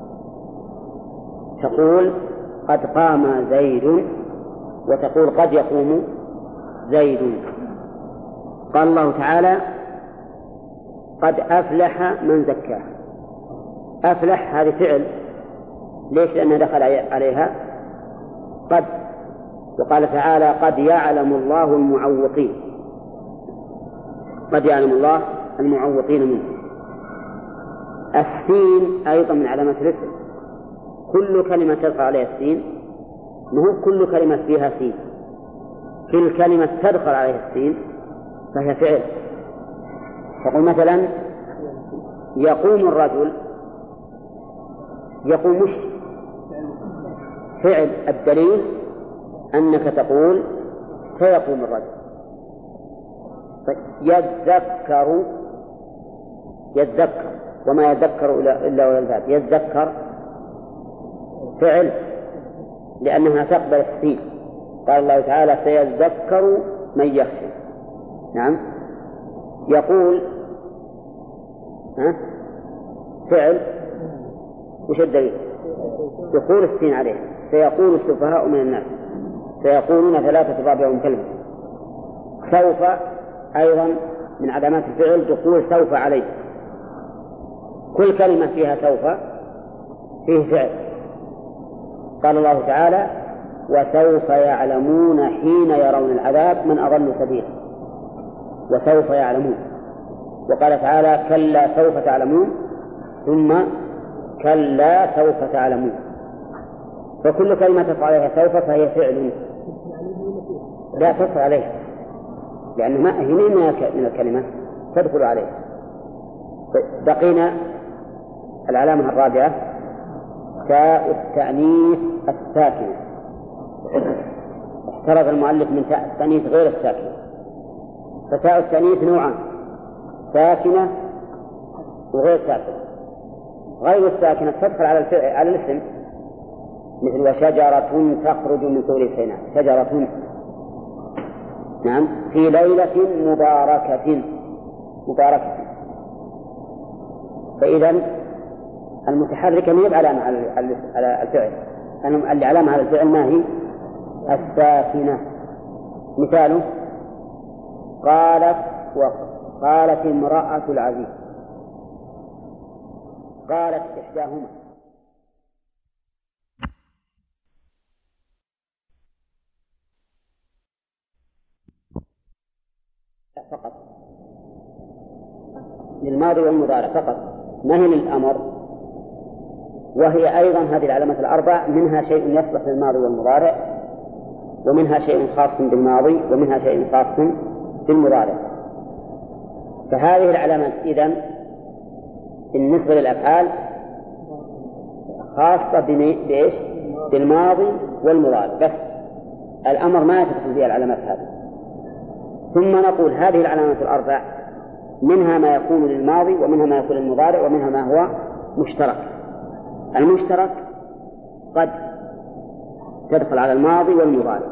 تقول قد قام زيد، وتقول قد يقوم زيد. قال الله تعالى قد أفلح من زكاه. أفلح هذه فعل، ليش؟ لأنه دخل عليها قد. وقال تعالى قد يعلم الله المعوقين، قد يعلم الله المعوقين منه. السين أيضا من علامات الاسم، كل كلمة تدخل عليها السين، مو كل كلمة فيها سين، كل كلمة تدخل عليها السين فهي فعل. تقول مثلا يقوم الرجل، يقوم مش فعل، الدليل أنك تقول سيقوم الرجل. يذكر، يذكر وما يذكر إلا ويلذات، يذكر فعل لأنها تقبل السين. قال الله تعالى سيذكر من يخشى. نعم. يقول ها فعل، وش الدليل؟ يقول السين عليه. سيقول السفهاء من الناس، سيقولون ثلاثة رابعهم كلمة. سوف أيضا من علامات الفعل، تقول سوف عليه. كل كلمة فيها سوف فيه فعل. قال الله تعالى وسوف يعلمون حين يرون العذاب من أضل سبيلا. وسوف يعلمون. وقال تعالى كلا سوف تعلمون ثم كلا سوف تعلمون. فكل كلمة تدخل عليها سوف فهي فعل لا تدخل عليها، لأن ما هي من الكلمة تدخل عليها. بقينا العلامة الرابعة تاء التأنيث الساكنة. احترز المؤلف من تاء التأنيث غير الساكنة، فتاء التأنيث نوعان: ساكنة وغير ساكنة. غير الساكنة تدخل على الفعل على الاسم، مثل وشجرة تخرج من طور سيناء، شجرة نعم في ليلة مباركة مباركة. فإذا المتحركة ما هي علامة على الفعل، العلامة على الفعل ما هي؟ الساكنة. مثاله قالت وقالت امرأة العزيز، قالت إحداهما. فقط للماضي والمضارع فقط، ما هي للأمر. وهي أيضا هذه العلامات الأربع منها شيء يصلح للماضي والمضارع، ومنها شيء خاص بالماضي، ومنها شيء خاص بالمضارع. فهذه العلامات إذن بالنسبة للأفعال خاصة بإيش؟ بالماضي والمضارع بس. الأمر ما تدخل فيها العلامات هذه. ثم نقول هذه العلامات الأربع منها ما يكون للماضي، ومنها ما يكون للمضارع، ومنها ما هو مشترك. المشترك قد تدخل على الماضي والمضارع،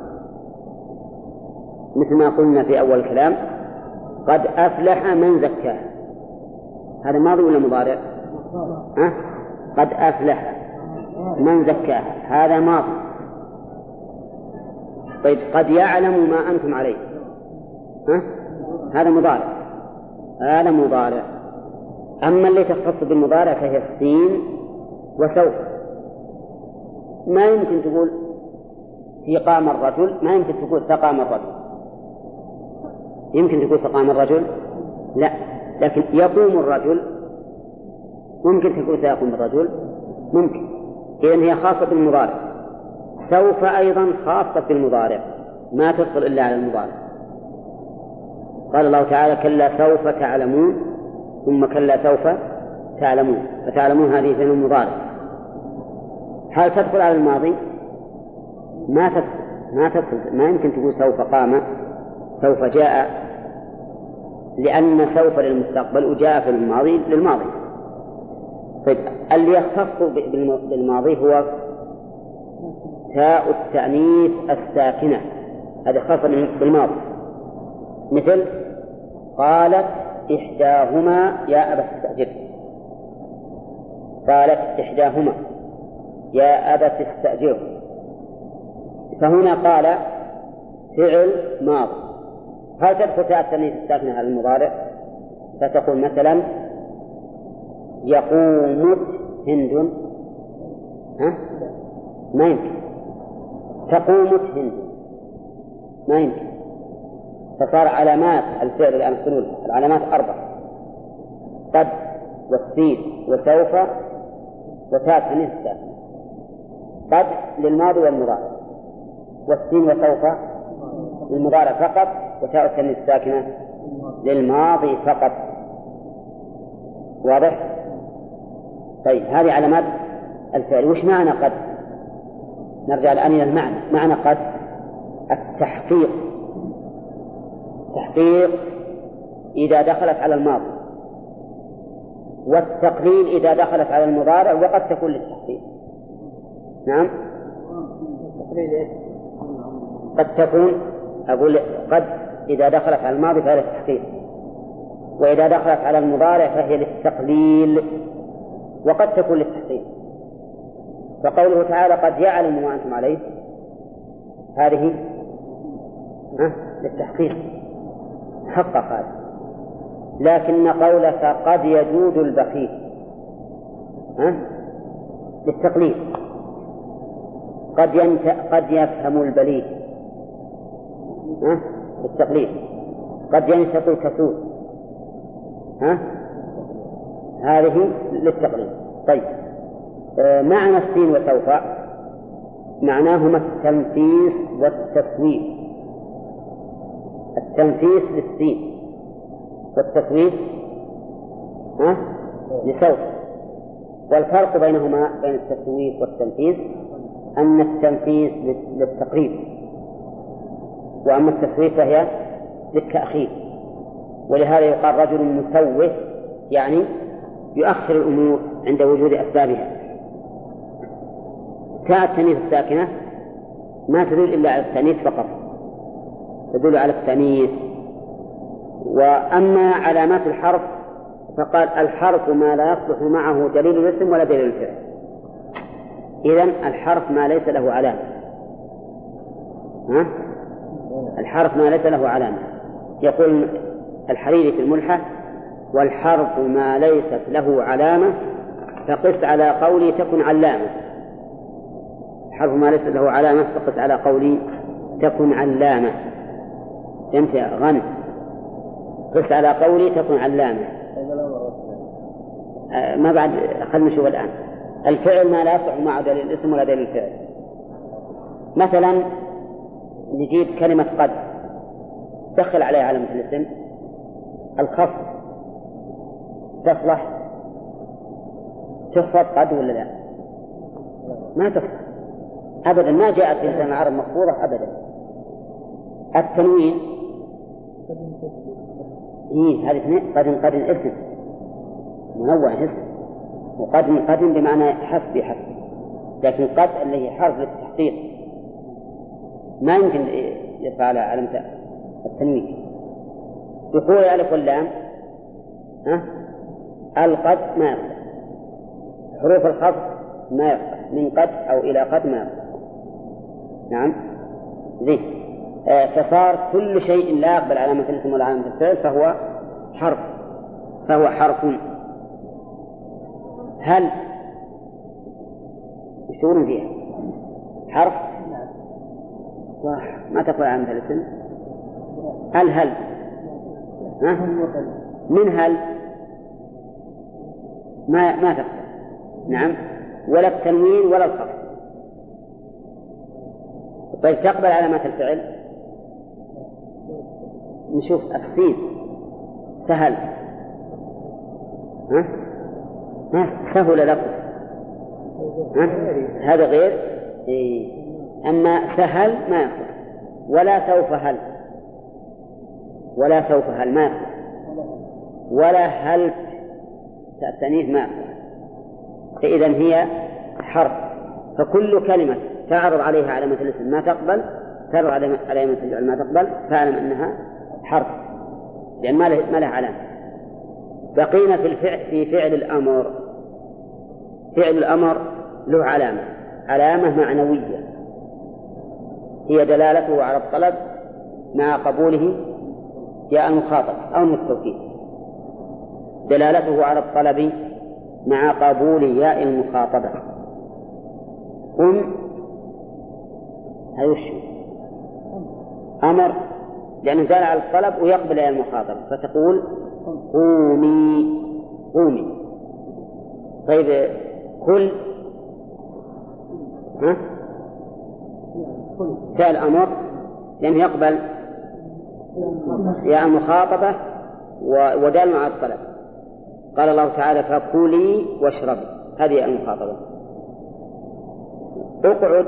مثل ما قلنا في أول الكلام قد أفلح من زكاها. هذا ماضي ولا مضارع؟ أه؟ قد أفلح من زكاها هذا ماضي. طيب قد يعلم ما أنتم عليه، أه؟ هذا مضارع، هذا مضارع. أما اللي تختص بالمضارع فهي السين وسوف. ما يمكن تقول في قام الرجل، ما يمكن تقول سقام الرجل. يمكن تقول سقام الرجل؟ لا. لكن يقوم الرجل ممكن تقول سيقوم الرجل، ممكن. إذن هي خاصة بالمضارع. سوف أيضا خاصة بالمضارع، ما تدخل إلا على المضارع. قال الله تعالى كلا سوف تعلمون ثم كلا سوف تعلمون، فتعلمون هذه فعل المضارع. هل تدخل على الماضي؟ ما تدخل ما تدخل ما يمكن تقول سوف قام، سوف جاء، لأن سوف للمستقبل وجاء في الماضي للماضي. طيب اللي يختص بالماضي هو تاء التأنيث الساكنة، هذا خاصة بالماضي. مثل قالت إحداهما يا أبت استأجر، قالت إحداهما يا أبت استأجر. فهنا قال فعل ماضي. هل تدخل تاء التأنيث الساكنة على المضارع؟ فتقول مثلا يقومت هند، ها؟ ما يمكن. تقومت هند ما يمكن. فصار علامات الفعل الآن الثلث العلامات أربع: قد والسين وسوف وتاء التأنيث الساكنة. قد للماضي والمضارع، والسين وسوف للمضارع فقط، وتاء التأنيث الساكنة للماضي فقط. واضح؟ طيب هذه علامات الفعل. وش معنى قد؟ نرجع الآن إلى المعنى. معنى قد التحقيق، تحقيق إذا دخلت على الماضي، والتقليل إذا دخلت على المضارع، وقد تكون للتحقيق. نعم قد تكون، أقول قد إذا دخلت على الماضي فهي للتحقيق، وإذا دخلت على المضارع فهي للتقليل، وقد تكون للتحقيق. فقوله تعالى قد يعلم ما أنتم عليه هذه للتحقيق، حقق هذا. لكن قولك قد يجود البخيل ها؟ للتقليد. قد ينت... قد يفهم البليد ها؟ للتقليد. قد ينشط الكسول، ها؟ هذه للتقريب. طيب، آه معنى السين وسوف معناهما التنفيس والتسويف. التنفيس للسين والتسويف ها؟ لسوف. والفرق بينهما بين التسويف والتنفيس أن التنفيس للتقريب، وأما التسويف فهي للتأخير. ولهذا يقال رجل مسوف، يعني يؤخر الأمور عند وجود أسبابها. تاء التأنيث الساكنة ما تدل إلا على التأنيث فقط، تدل على التأنيث. وأما علامات الحرف فقال الحرف ما لا يصلح معه دليل الاسم ولا دليل الفعل. إذن الحرف ما ليس له علامة، ها؟ الحرف ما ليس له علامة. يقول الحريري في الملحة: والحرف ما ليست له علامة فقس على قولي تكن علامة. الحرف ما ليست له علامة فقس على قولي تكن علامة. فهمت يا غنم؟ قس على قولي تكن علامة. آه ما بعد، خلنا نشوف الآن. الفعل ما لا يصلح معه دليل الاسم ولا دليل الفعل. مثلا نجيب كلمة قد، دخل عليها علامة الاسم الخفض، تصلح تخفض قد ولا لا؟ ما تصلح أبدا، ما جاءت في لسان العرب مخفوضة أبدا. التنوين إيه هذه اثنين، قد قد اسم منوع اسم، وقد قد بمعنى حسب حسب، لكن قد اللي هي حرف للتحقيق ما يمكن يدفع على علامة التنوين. يقول الألف واللام ها القد ما يصلح، حروف الخفض ما يصلح، من قد أو إلى قد ما يصلح. نعم زين. آه فصار كل شيء لا يقبل علامة الاسم ولا علامة الفعل فهو حرف، فهو حرف. هل يشتغلون فيها حرف ما تقبل علامة الاسم؟ هل هل ها؟ من هل ما ما تقبل. نعم، ولا التنوين ولا الخفض. طيب تقبل علامات الفعل؟ نشوف السين سهل، ها؟ ما سهل لكم، ها؟ هذا غير إيه. أما سهل ما يصلح، ولا سوف هل، ولا سوف هل ما يصلح، ولا هل التأنيث ما يصلح. فإذا هي حرف، فكل كلمة تعرض عليها علامة الاسم ما تقبل، تعرض علامة الفعل ما تقبل، فاعلم أنها حرف لأن ما له ما له علامة. بقينا في الفعل في فعل الأمر. فعل الأمر له علامة، علامة معنوية هي دلالته على الطلب مع قبوله ياء المخاطب أو من التوكيد. دلالته على الطلب مع قبول ياء المخاطبة. قم هيش أمر لأنه دال على الطلب ويقبل ياء المخاطبة، فتقول قومي قومي. طيب كل ها فعل أمر لأنه يقبل ياء المخاطبة ودال على الطلب. قال الله تعالى فكلي واشربي، هذه المخاطبة. اقعد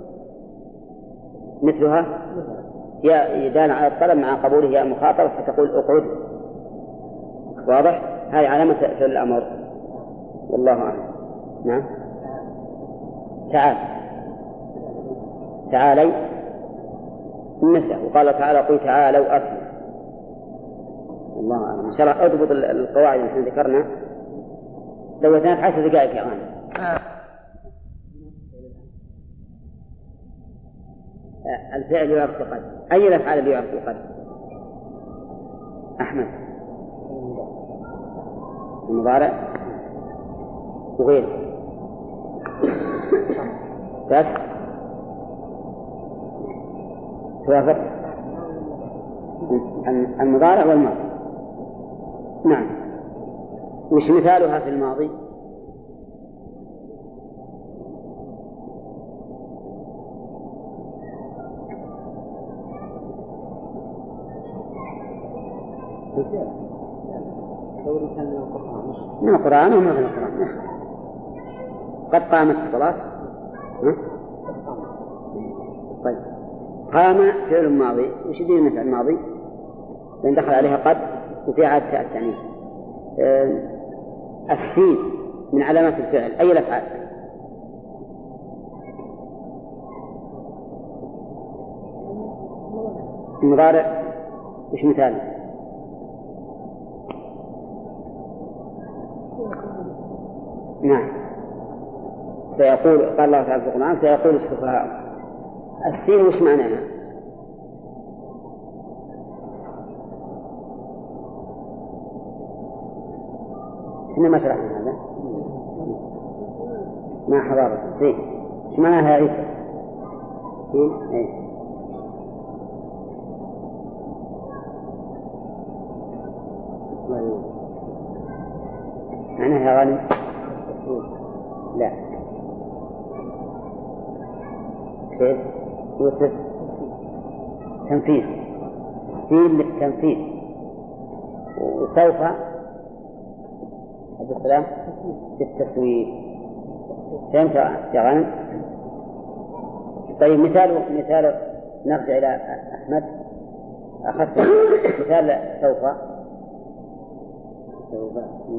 مثلها يدال على الطلب مع قبوله ياء المخاطبة فتقول اقعد. واضح؟ هذه علامة فعل الأمر والله أعلم. نعم. تعال تعالي مثله، وقال تعالى قل تعالوا أتلوا. الله أعلم. إن شاء الله أضبط القواعد التي ذكرنا. لو اثنات عشر دقائق يا غانم. الفعل يعرف بقد. أي الأفعال اللي يعرف بقد؟ أحمد المضارع وغيره بس توافق. المضارع والماضي. نعم. وش مثالها في الماضي؟ من القرآن ومن القرآن. قد قامت الصلاة. طيب قام فعل ماضي، وش يدير مثل الماضي؟ لأن دخل عليها قد وفي عادة تاء التأنيث. أه السين من علامات الفعل، أي الأفعال؟ المضارع وش مثال؟ نعم. سيقول، قال الله تعالى في القرآن سيقول السفهاء. السين وش معناها؟ إحنا ما شرحنا هذا، ما حضرت السين وش معناها يا عيسى؟ سين إيه؟ معناها يا غالب؟ لا. كيف؟ يوسف؟ تنفيذ. سين للتنفيذ. وسوف عبد السلام بالتسويف. فهمت يا غانم؟ طيب مثال مثال نرجع إلى أحمد. أخذت مثال سوف. سوف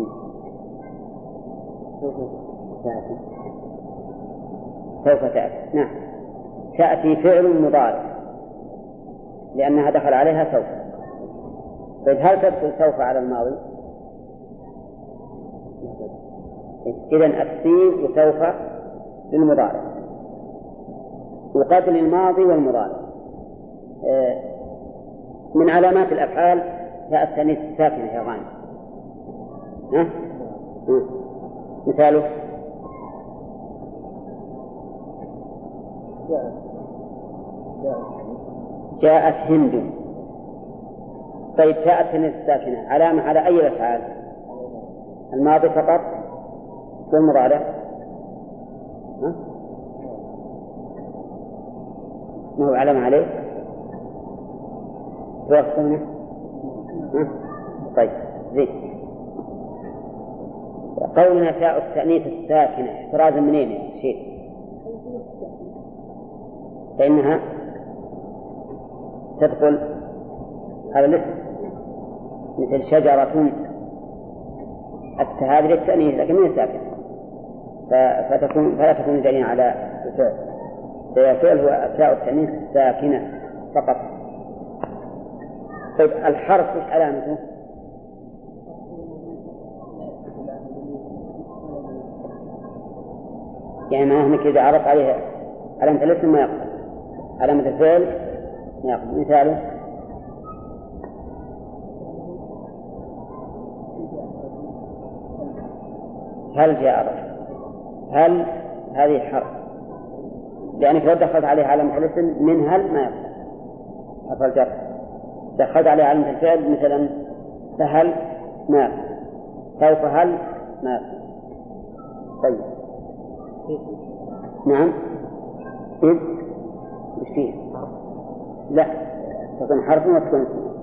سوف تأتي. سوف تأتي. نعم. تأتي فعل مضارع لأنها دخل عليها سوف. طيب هل تدخل سوف على الماضي؟ إذن السين وسوف للمضارع وقتل الماضي والمضارع. من علامات الأفعال تاء التأنيث الساكنة يا غانم. ها؟ مثاله جاءت هند. طيب تاء التأنيث الساكنة علامة على أي الأفعال؟ الماضي فقط والمضارع؟ ها؟ ما هو علامة عليه؟ توافقونه؟ طيب زين. قولنا تاء التأنيث الساكنة احترازا منين يا شيخ؟ فإنها تدخل على الاسم مثل شجرة. هذه للتأنيث لكن هي ساكنة فتكون فلا تكون دليلا على الفعل. الفعل هو تاء التأنيث الساكنة فقط. طيب الحرف وش علامته؟ يعني ما هناك إذا عرف عليها علامة الاسم ما يقبل، علامة الفعل ما يقبل. مثاله هل جاء رجل. هل هذه حرف لأنك لو دخلت عليها علامة الاسم من هل ما يقبل حرف الجر. دخلت عليها علامة الفعل مثلا سهل ما يقبل، سوف هل ما يقبل. طيب نعم. إذ مش فيه؟ لا تكون حرف وتكون اسم.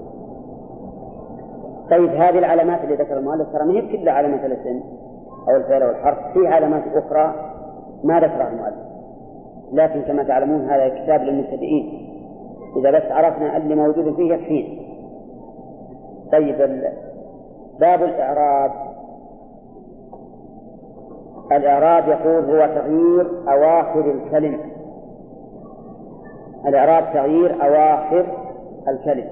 طيب هذه العلامات اللي ذكر المؤلف ترى ما هي كلها علامات الاسم أو الفعل أو الحرف، في علامات أخرى ما ذكرها المؤلف، لكن كما تعلمون هذا كتاب للمبتدئين، إذا بس عرفنا اللي موجود فيه يكفينا. طيب باب الإعراب. الإعراب يقول هو تغيير أواخر الكلمة. الإعراب تغيير أواخر الكلمة،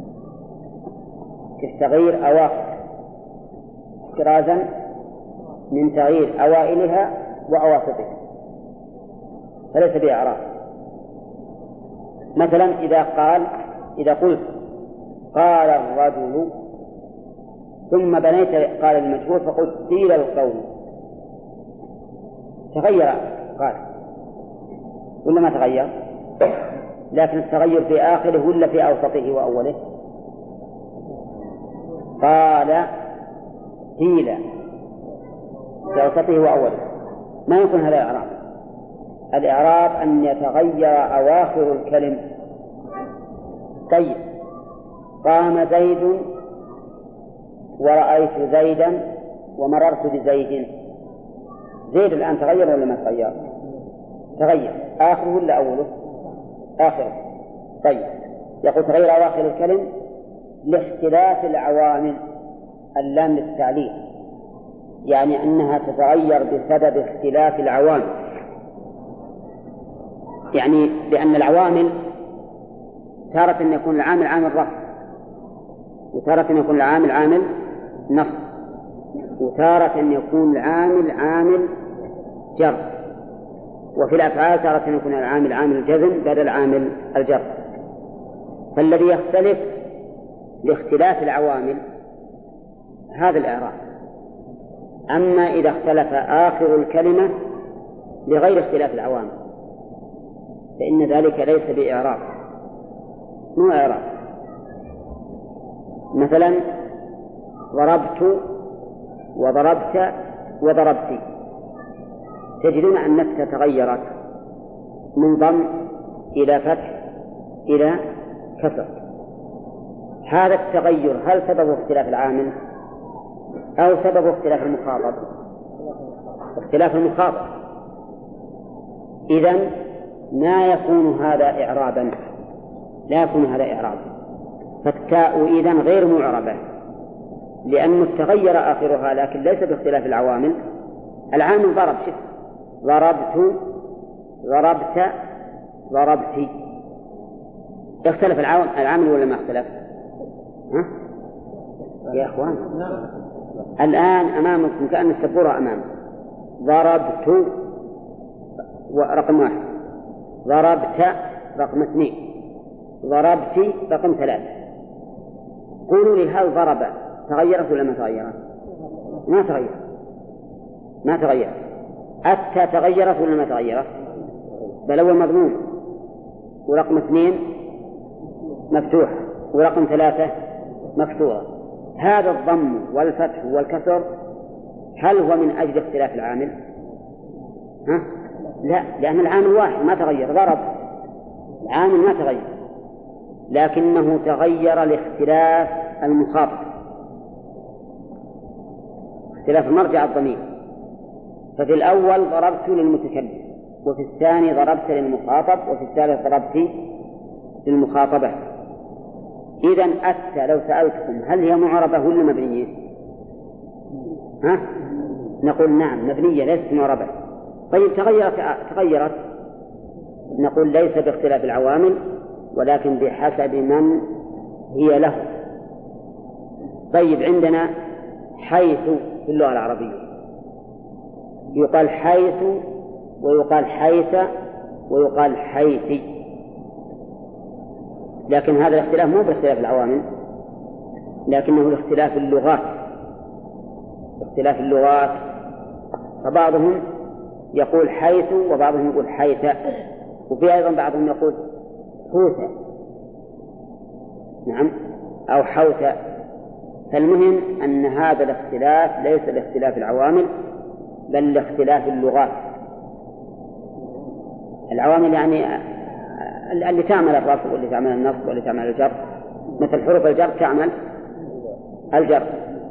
تغيير أواخر احترازا من تغيير أوائلها وأواسطها، فليس بإعراب. مثلا إذا قال إذا قلت قال الرجل ثم بنيت قال المجهول فقلت قيل القول، تغير قال ولا ما تغير؟ لكن التغير في آخره ولا في أوسطه وأوله؟ قال قيل في أوسطه وأوله، ما يكون هذا إعراب. الإعراب أن يتغير أواخر الكلم. طيب، قام زيد ورأيت زيدا ومررت بزيد. زيد الآن تغير ولا ما تغير؟ تغير. آخره ولا أوله؟ آخره. طيب، يقول تغير أواخر الكلم لاختلاف العوامل. اللام للتعليل، يعني أنها تتغير بسبب اختلاف العوامل، يعني لأن العوامل تارة يكون العامل عامل رفع، وتارة يكون العامل عامل نصب، وتارة يكون العامل عامل جر، وفي الأفعال تارة يكون العامل عامل جزم بدل عامل الجر. فالذي يختلف لاختلاف العوامل هذا الإعراب. أما إذا اختلف آخر الكلمة لغير اختلاف العوامل فإن ذلك ليس بإعراب، مو إعراب. مثلا ضربت وضربت وضربت، تجدون أن النفس تغيرت من ضم إلى فتح إلى كسر. هذا التغير هل سببه اختلاف العامل أو سببه اختلاف المخاطب؟ اختلاف المخاطب. إذن ما يكون هذا إعرابا، لا يكون هذا إعرابا. فالتاء إذن غير معربة لأنه تغير آخرها لكن ليس باختلاف العوامل. العامل ضرب، شف ضربت ضربت ضربت، اختلف العامل ولا ما اختلف؟ ها؟ يا أخوان الآن أمامكم كأن السبورة أمامكم. ضربت رقم واحد، ضربت رقم اثنين، ضربت رقم ثلاثة. قولوا لي هل ضرب تغيرت ولا ما تغيرت؟ ما تغيرت، ما تغيرت. أتى تغيرت ولا ما تغيرت؟ بل أول مضموم، ورقم اثنين مفتوح، ورقم ثلاثة مكسورة. هذا الضم والفتح والكسر هل هو من أجل اختلاف العامل؟ ها؟ لا، لأن العامل واحد ما تغير، ضرب العامل ما تغير، لكنه تغير لاختلاف المخاطب، اختلاف مرجع الضمير. ففي الأول ضربت للمتكلم، وفي الثاني ضربت للمخاطب، وفي الثالث ضربت للمخاطبة. إذن أتى لو سألتكم هل هي معربة ولا مبنية؟ ها؟ نقول نعم مبنية ليست معربة. طيب تغيرت تغيرت نقول ليس باختلاف العوامل ولكن بحسب من هي له. طيب عندنا حيث في اللغة العربية يقال حيث ويقال حيث ويقال حيث، لكن هذا الاختلاف مو باختلاف العوامل لكنه لاختلاف اللغات، اختلاف اللغات. فبعضهم يقول حيث وبعضهم يقول حيث، وفي أيضا بعضهم يقول حوث، نعم، أو حوث. فالمهم أن هذا الاختلاف ليس لاختلاف العوامل بل لاختلاف اللغات. العوامل يعني اللي تعمل الرفع واللي تعمل النصب واللي تعمل الجر، مثل حروف الجر تعمل الجر.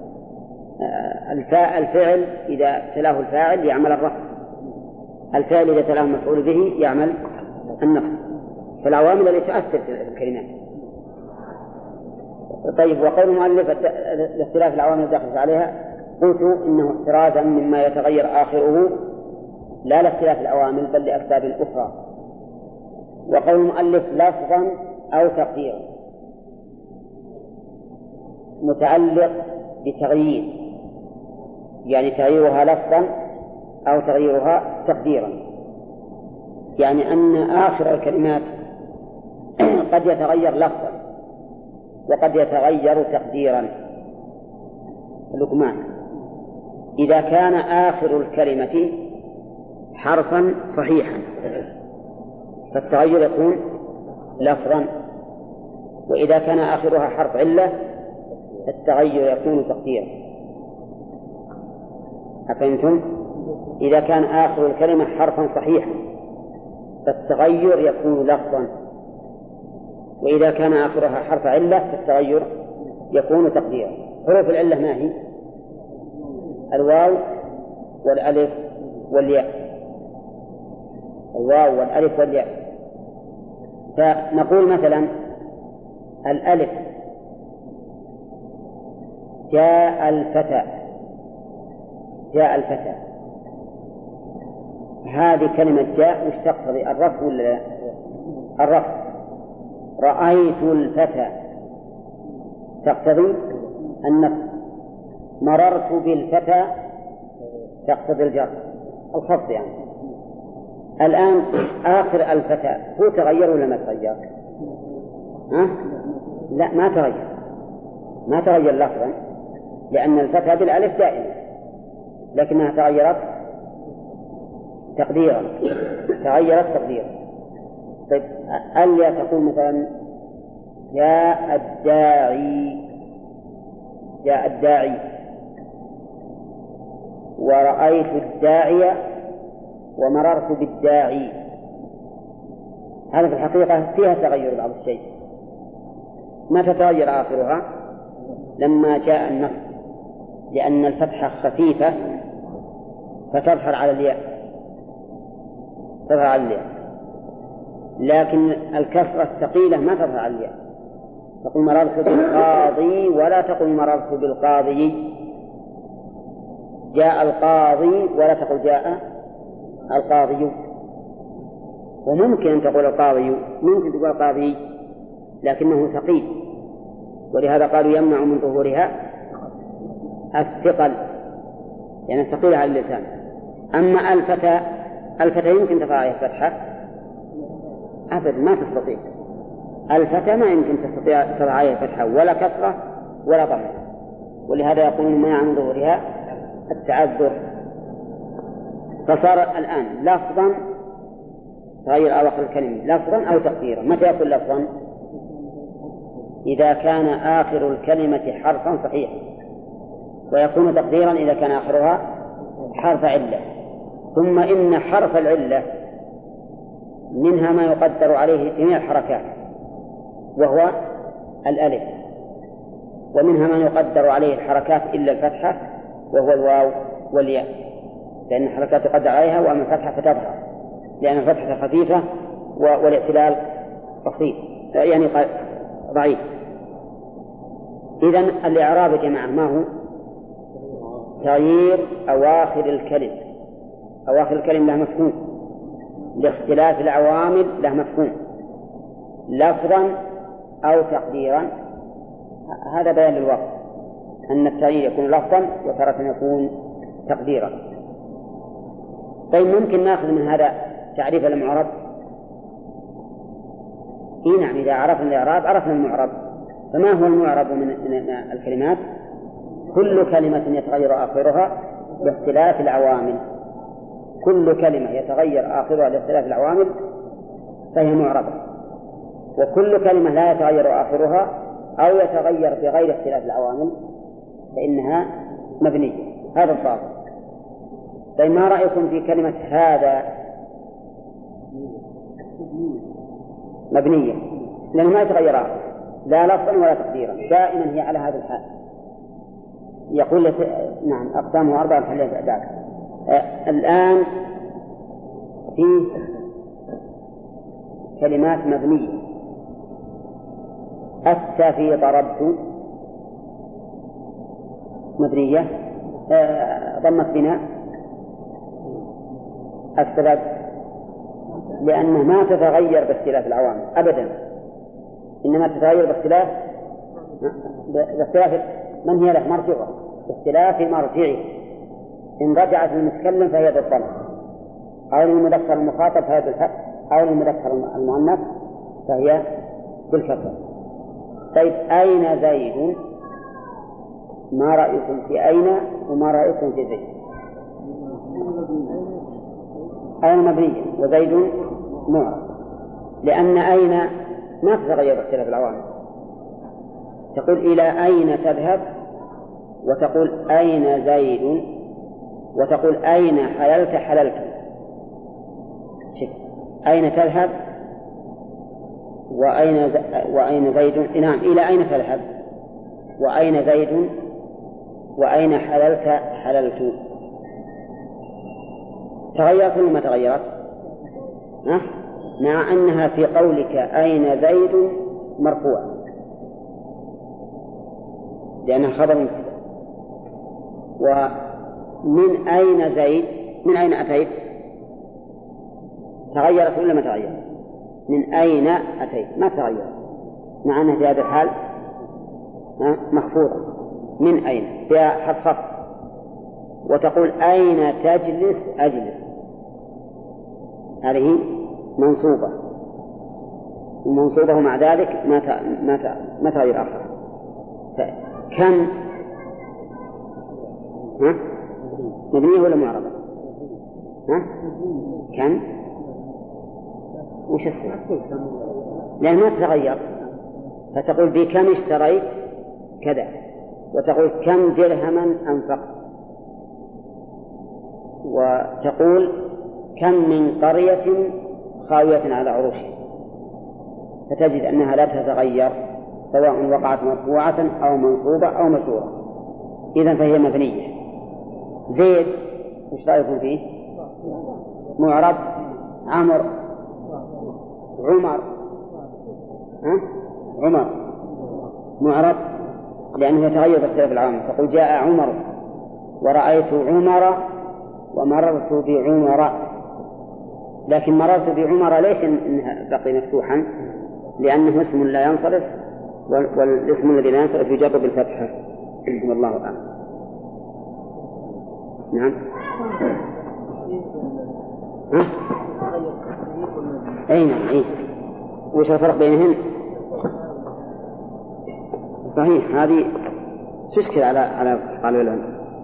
الفاعل إذا تلاه الفاعل يعمل الرفع، الفاعل إذا تلاه المفعول به يعمل النصب. فالعوامل اللي تؤثر في الكلمات. طيب، وقول المؤلف لاختلاف العوامل الداخلة عليها، قلت إنه احترازا مما يتغير آخره لا لاختلاف العوامل بل لأسباب أخرى. وقول المؤلف لفظا أو تقديرا متعلق بتغيير، يعني تغييرها لفظا أو تغييرها تقديرا، يعني أن آخر الكلمات قد يتغير لفظا وقد يتغير تقديرا. لكمان إذا كان آخر الكلمة حرفا صحيحا فالتغير يكون لفظا، وإذا كان آخرها حرف علة التغير يكون تقديرا. أفهمتم؟ إذا كان آخر الكلمة حرفا صحيحا فالتغير يكون لفظا، وإذا كان آخرها حرف علة فالتغير يكون تقديرا. حروف العلة ما هي؟ الواو والألف والياء، الواو والألف والياء. فنقول مثلا الألف جاء الفتى، جاء الفتى، هذه كلمة جاء وش تقتضي؟ الرفع ولا لا؟ الرفع. رأيت الفتى تقتضي النفي، مررت بالفتى تقتضي الجر، الخفض يعني. الآن آخر الفتى هو تغير ولا ما تغير؟ ها؟ لا ما تغير، ما تغير لفظا، لأن الفتى بالألف دائما، لكنها تغيرت تقديرا، تغيرت تقديرا. طيب ألا تقول مثلا جاء الداعي، جاء الداعي، ورأيت الداعي ومررت بالداعي، هذا في الحقيقة فيها تغير بعض الشيء. ما تتغير آخرها؟ لما جاء النص، لأن الفتحة خفيفة فتظهر على الياء، تظهر على الياء، لكن الكسرة الثقيلة ما تظهر على الياء. تقول مررت بالقاضي ولا تقول مررت بالقاضي. جاء القاضي ولا تقول جاء القاضي. وممكن أن تقول القاضي، ممكن تقول القاضي، لكنه ثقيل، ولهذا قالوا يمنع من ظهورها الثقل، يعني الثقيل على اللسان. أما الفتى، الفتى يمكن تضع عليه فتحة؟ أبدا ما تستطيع. الفتى ما يمكن تستطيع تضع عليه فتحة ولا كسرة ولا ضمة، ولهذا يقولون منع من ظهورها التعذر. فصار الآن لفظا تغير أواخر الكلمة لفظا أو تقديرا. متى يكون لفظا؟ إذا كان آخر الكلمة حرفا صحيحا، ويكون تقديرا إذا كان آخرها حرف علة. ثم إن حرف العلة منها ما يقدر عليه جميع الحركات وهو الألف، ومنها ما يقدر عليه الحركات إلا الفتحة وهو الواو والياء، لأن الحركات تقدر عليها، وأما الفتحة فتظهر لأن الفتحة خفيفة والاعتلال بسيط يعني ضعيف. إذن الإعراب يا جماعة ما هو؟ تغيير أواخر الكلم. أواخر الكلم له مفهوم، لاختلاف العوامل له مفهوم، لفظا أو تقديرا. هذا بيان للوقت أن التغيير يكون لفظا وتارة يكون تقديرا. طيب ممكن نأخذ من هذا تعريف المعرب؟ إيه نعم، إذا عرفنا الإعراب عرفنا المعرب. فما هو المعرب من الكلمات؟ كل كلمة يتغير آخرها باختلاف العوامل. كل كلمة يتغير آخرها لاختلاف العوامل فهي معربة، وكل كلمة لا يتغير آخرها أو يتغير بغير اختلاف العوامل فإنها مبنية. هذا الضابط. طيب ما رأيكم في كلمة هذا؟ مبنية لأنه ما يتغير آخر لا لفظا ولا تقديرا، دائما هي على هذا الحال. يقول لك نعم أقسامه أربعة حلية بعد. آه الآن في كلمات مبنية. أتى في ضربت مبنية آه ضمت بناء السبب، لأنه ما تتغير باختلاف العوامل أبدا، إنما تتغير باختلاف باختلاف من هي له مرجعه، باختلاف مرجعه. إن رجعت المتكلم فهي بالضم، أو المذكر المخاطب فهي بالفتح، أو المذكر المؤنث فهي بالكسر. طيب أين زيد؟ ما رأيكم في أين وما رأيكم في زيد؟ أين مبنية وزيد معرب، لأن أين ما تتغير باختلاف العوامل. تقول إلى أين تذهب، وتقول أين زيد، وتقول أين حللت حللت. شف. أين تذهب وأين ز... وأين زيد. نعم، إلى أين تذهب وأين زيد وأين حللت حللت. تغيرت ولا ما تغيرت؟ ها؟ مع أنها في قولك أين زيد مرفوع لأنها خبر مبتدأ. ومن أين زيد، من أين أتيت، تغيرت ولا ما تغيرت؟ من أين أتيت ما تغيرت، مع أنها في هذا الحال مخفوضة. من أين فيها حرف خفض. وتقول أين تجلس أجلس، هذه منصوبة، المنصوبة مع ذلك ما ما ما تغير آخر. كم ها مبنية ولا معربة؟ ها كم وش السبب؟ لأن ما تتغير. فتقول بكم اشتريت كذا، وتقول كم درهما أنفقت، وتقول كم من قرية خاوية على عروشها. فتجد أنها لا تتغير سواء وقعت مرفوعة أو منصوبة أو مجرورة، إذن فهي مبنية. زيد وش رأيكم فيه؟ معرب. عمر عمر ها؟ عمر معرب لأنه يتغير باختلاف العوامل. تقول جاء عمر ورأيت عمر ومررت بعمر، لكن مررت بعمر ليش إنها بقي مفتوحا؟ لأنه اسم لا ينصرف، والاسم الذي لا ينصرف يجر بالفتحة. والله أعلم. نعم. ها؟ أي نعم. أي وش الفرق بينهن؟ صحيح، هذه تشكل على على طالب العلم،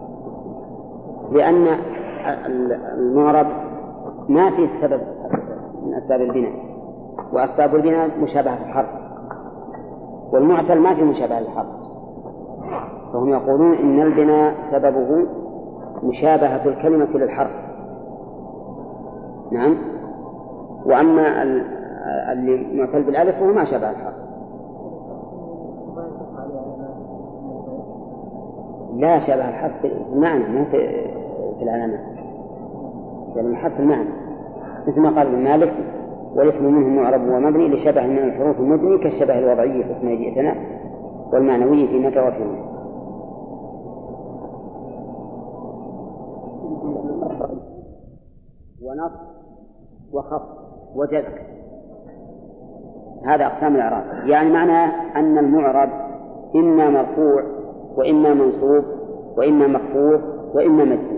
لأن المعرب ما فيه سبب من أسباب البناء، وأسباب البناء مشابهة الحرف، والمعتل ما فيه مشابهة الحرف، فهم يقولون إن البناء سببه مشابهة الكلمة للحرف. نعم. وأما اللي معتل بالألف فهو ما شابه الحرف. لا شابه الحرف في المعنى ما في في العلامات، يعني الحرف في المعنى، مثل ما قال ابن مالك: والاسم منه معرب ومبني لشبه من الحروف المبني كالشبه الوضعي في اسم جئتنا والمعنوي في متى وفي. ونصب وخفض وجزم، هذا أقسام الإعراب. يعني معنى أن المعرب إما مرفوع وإما منصوب وإما مخفوض وإما مجزوم.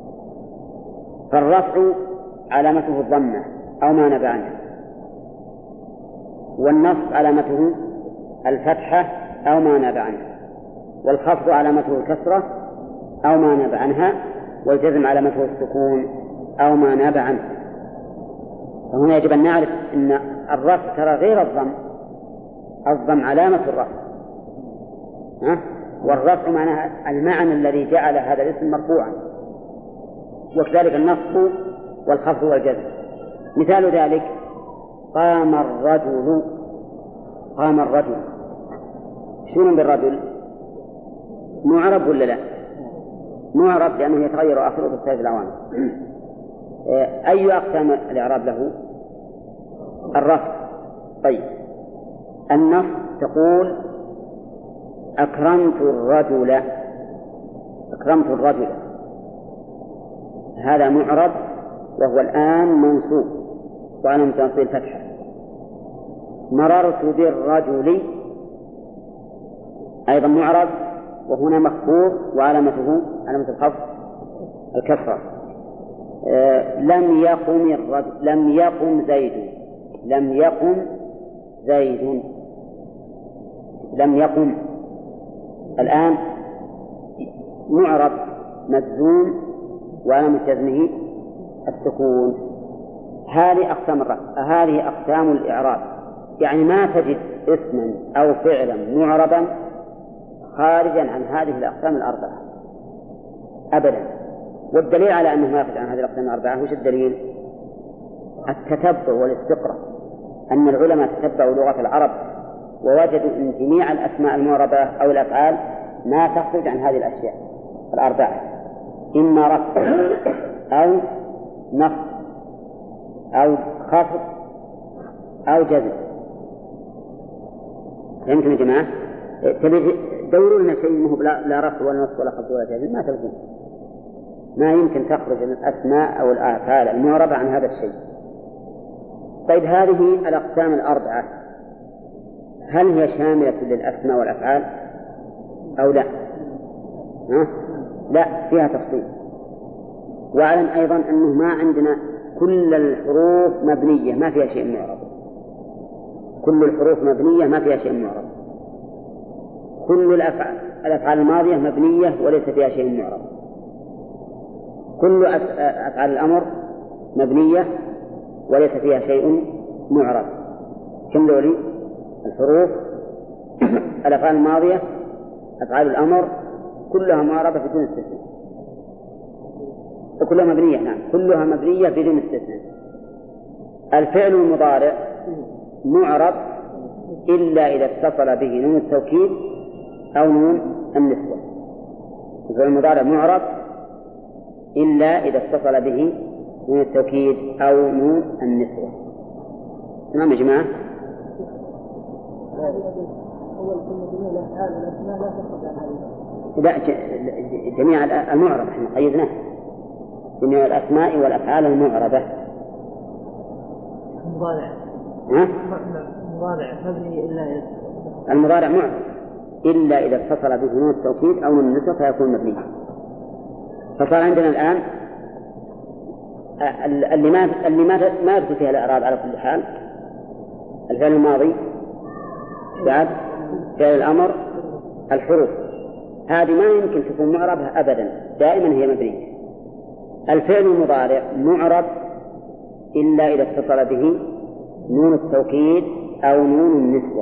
فالرفع علامته الضمة أو ما نبع عنها، والنصب علامته الفتحة أو ما نبع عنها، والخفض علامته الكسرة أو ما نبع عنها، والجزم علامته السكون أو ما نبع عنه. فهنا يجب أن نعرف أن الرفع ترى غير الضم، الضم علامة الرفع، ها؟ والرفع معناه المعنى الذي جعل هذا الاسم مرفوعا، وكذلك النصب والخفض والجزم. مثال ذلك: قام الرجل. قام الرجل شنو بالرجل؟ معرب ولا لا؟ معرب لأنه يتغير آخره باختلاف العوامل. أي أقسام الإعراب له؟ الرفع. طيب، النصب تقول أكرمت الرجل. أكرمت الرجل هذا معرب وهو الآن منصوب وعلامة نصبه الفتحة. مررت بالرجل أيضا معرب وهنا مخفوض وعلامته علامة الخفض الكسرة. آه لم يقم الرجل. لم يقم زيد. لم يقم زيد. لم يقم الآن معرب مجزوم وعلامة جزمه السكون. هذه أقسام الرفع، هذه أقسام الإعراب. يعني ما تجد اسما أو فعلا معربا خارجا عن هذه الأقسام الأربعة أبدا. والدليل على أنه ما يخرج عن هذه الأقسام الأربعة وش الدليل؟ التتبع والاستقراء، أن العلماء تتبعوا لغة العرب ووجدوا أن جميع الأسماء المعربة أو الأفعال ما تخرج عن هذه الأشياء الأربعة، إما رفع أو نصب أو خفض أو جزم. فهمتم يا جماعة؟ تبي دوروا لنا شيء مو لا رفع ولا نصب ولا خفض ولا جزم، ما تلقون، ما يمكن تخرج الأسماء أو الأفعال المعربة عن هذا الشيء. طيب هذه الأقسام الأربعة هل هي شاملة للأسماء والأفعال أو لا؟ ها؟ لا، فيها تفصيل. واعلم أيضا أنه ما عندنا كل الحروف مبنية ما فيها شيء معرب، كل الحروف مبنية ما فيها شيء معرب، كل الأفعال, الأفعال الماضية مبنية وليس فيها شيء معرب، كل أفعال الأمر مبنية وليس فيها شيء معرب. كم دولي؟ الحروف الأفعال الماضية أفعال الأمر كلها معربة بدون استثناء، وكلها مبنية، نعم كلها مبنية بدون استثناء. الفعل المضارع معرب إلا إذا اتصل به نون التوكيد أو نون النسوة. الفعل المضارع معرب إلا إذا اتصل به نون التوكيد أو نون النسوة. تمام يا جماعة؟ لا، جميع المعرب احنا قيدناه، جميع الأسماء والأفعال المعربة. المضارع ها؟ المضارع مبني إلا المضارع معرب إلا إذا اتصل به نون التوكيد أو نون النسوة فيكون مبنيا. فصار عندنا الآن اللي ما اللي ما ما يدخل فيها الإعراب على كل حال الفعل الماضي بعد فعل الأمر الحروف، هذه ما يمكن تكون معربة أبدا، دائما هي مبنية. الفعل المضارع معرب إلا إذا اتصل به نون التوكيد أو نون النسوة.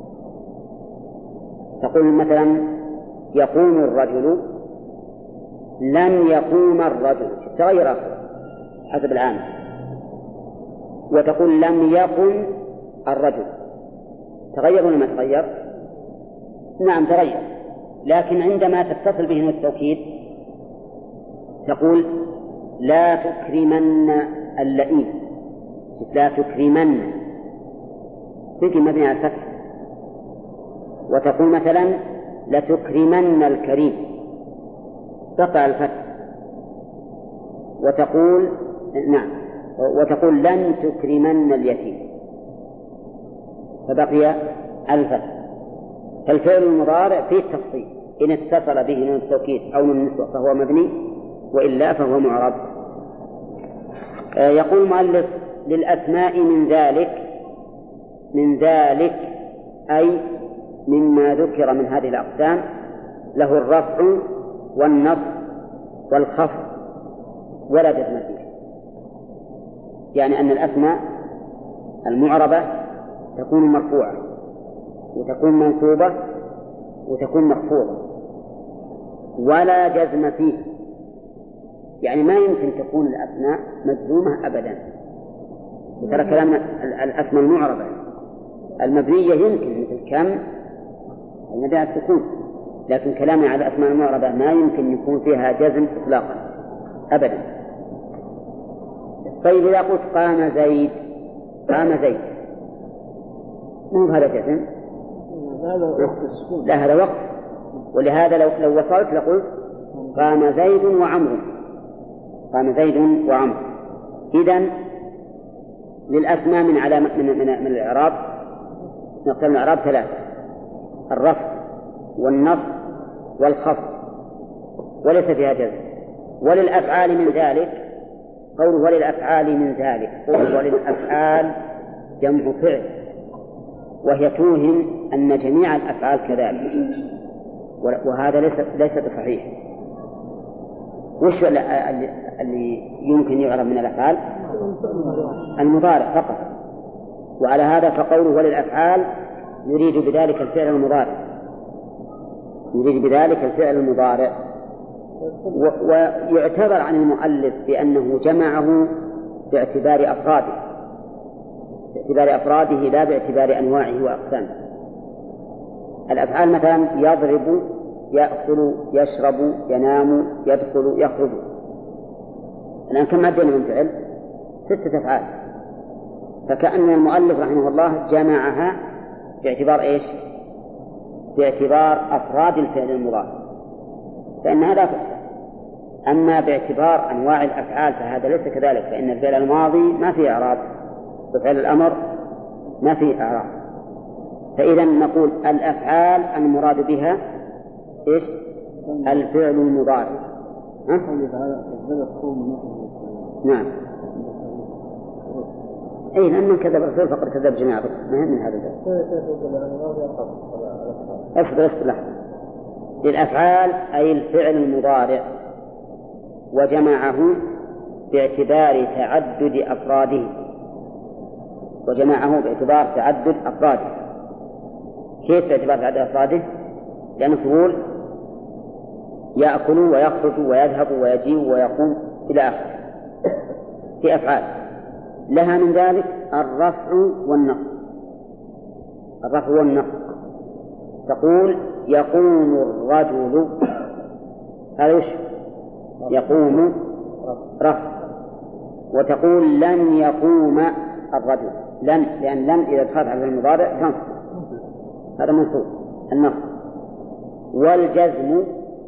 تقول مثلا يقوم الرجل، لن يقوم الرجل، تغير حسب العامل. وتقول لم يقم الرجل، تغير ولا ما تغير؟ نعم تغير، لكن عندما تتصل به نون التوكيد تقول لا تكرمن اللئيم، لا تكرمن تجي مبني على الفتح. وتقول مثلا لتكرمن الكريم، تقع الفتح. وتقول نعم وتقول لن تكرمن اليتيم، فبقي الفتح. فالفعل المضارع فيه التفصيل، إن اتصل به نون التوكيد أو نون النسوة فهو مبني، وإلا فهو معرب. آه يقول المؤلف للأسماء من ذلك، من ذلك أي مما ذكر من هذه الأقسام له الرفع والنصب والخفض ولا جزم فيه. يعني أن الأسماء المعربة تكون مرفوعة وتكون منصوبة وتكون مخفوضة ولا جزم فيه، يعني ما يمكن تكون الأسماء مجزومة أبدا. وترى كلام الأسماء المعربة المبنية يمكن مثل كم المبنية على السكون، لكن كلامي على الأسماء المعربة ما يمكن يكون فيها جزم إطلاقا أبدا. طيب إذا قلت قام زيد، قام زيد مو هذا جزم، لا هذا وقف. ولهذا لو, لو وصلت لقلت قام زيد وعمرو، قام زيد وعمرو. إذن للأسماء من علامة من, من, من الإعراب نقسم الإعراب ثلاثة: الرفع والنصب والخفض وليس فيها جزم. وللأفعال من ذلك قوله وللأفعال من ذلك، قوله وللأفعال جمع فعل، وهي توهم أن جميع الأفعال كذلك، وهذا ليس ليس بصحيح. وش اللي يمكن يعرف من الأفعال؟ المضارع فقط. وعلى هذا فقوله وللأفعال يريد بذلك الفعل المضارع، يريد بذلك الفعل المضارع. ويعتبر عن المؤلف بأنه جمعه باعتبار أفراده باعتبار أفراده لا باعتبار أنواعه وأقسامه. الأفعال مثلا يضرب، يأكل، يشرب، ينام، يدخل، يخرج. الآن كم عدنا من فعل؟ ستة أفعال. فكأن المؤلف رحمه الله جمعها باعتبار إيش؟ باعتبار أفراد الفعل المضارع، فإنها لا تحصى. أما باعتبار أنواع الأفعال فهذا ليس كذلك، فإن الفعل الماضي ما فيه إعراب وفعل الأمر ما فيه إعراب. فإذا نقول الأفعال المراد بها إيش؟ الفعل المضارع. ها؟ نعم. أي لأن من كذب الرسول فقد كذب جميع الرسل، ما هي من هذا الباب. أصبر أصبر لحظة. للأفعال أي الفعل المضارع، وجمعه باعتبار تعدد أفراده وجمعه باعتبار تعدد أفراده. كيف باعتبار تعدد أفراده؟ لأنه تقول يأكل ويخرج ويذهب ويجيء ويقوم إلى آخره، في أفعال لها من ذلك الرفع والنصب. الرفع والنصب تقول يقوم الرجل، هذا وش؟ يقوم رفع. وتقول لن يقوم الرجل، لن، لأن لن إذا دخلت على المضارع تنصب، هذا منصوب النصب. والجزم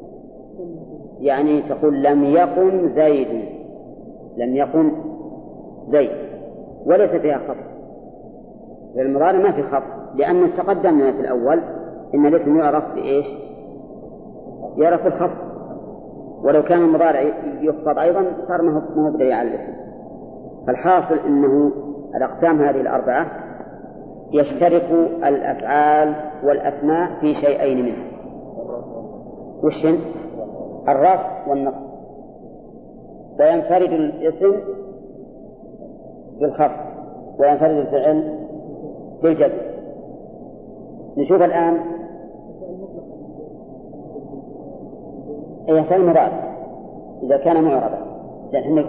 يعني تقول لم يقم زيد، لم يقم زيد، وليس فيها خفض. في المضارع ما في خفض، لأنه تقدمنا في الأول إن الاسم يعرف بإيش؟ يعرف بالخفض. ولو كان المضارع يخفض أيضا صار ما هو بدليل على الاسم. فالحاصل أنه الأقسام هذه الأربعة يشترك الأفعال والأسماء في شيئين منها، وشن؟ الرفع والنصب. وينفرد الاسم بالخفض وينفرد الفعل بالجزم. نشوف الآن أي فعل مضارع إذا كان معربا، لأن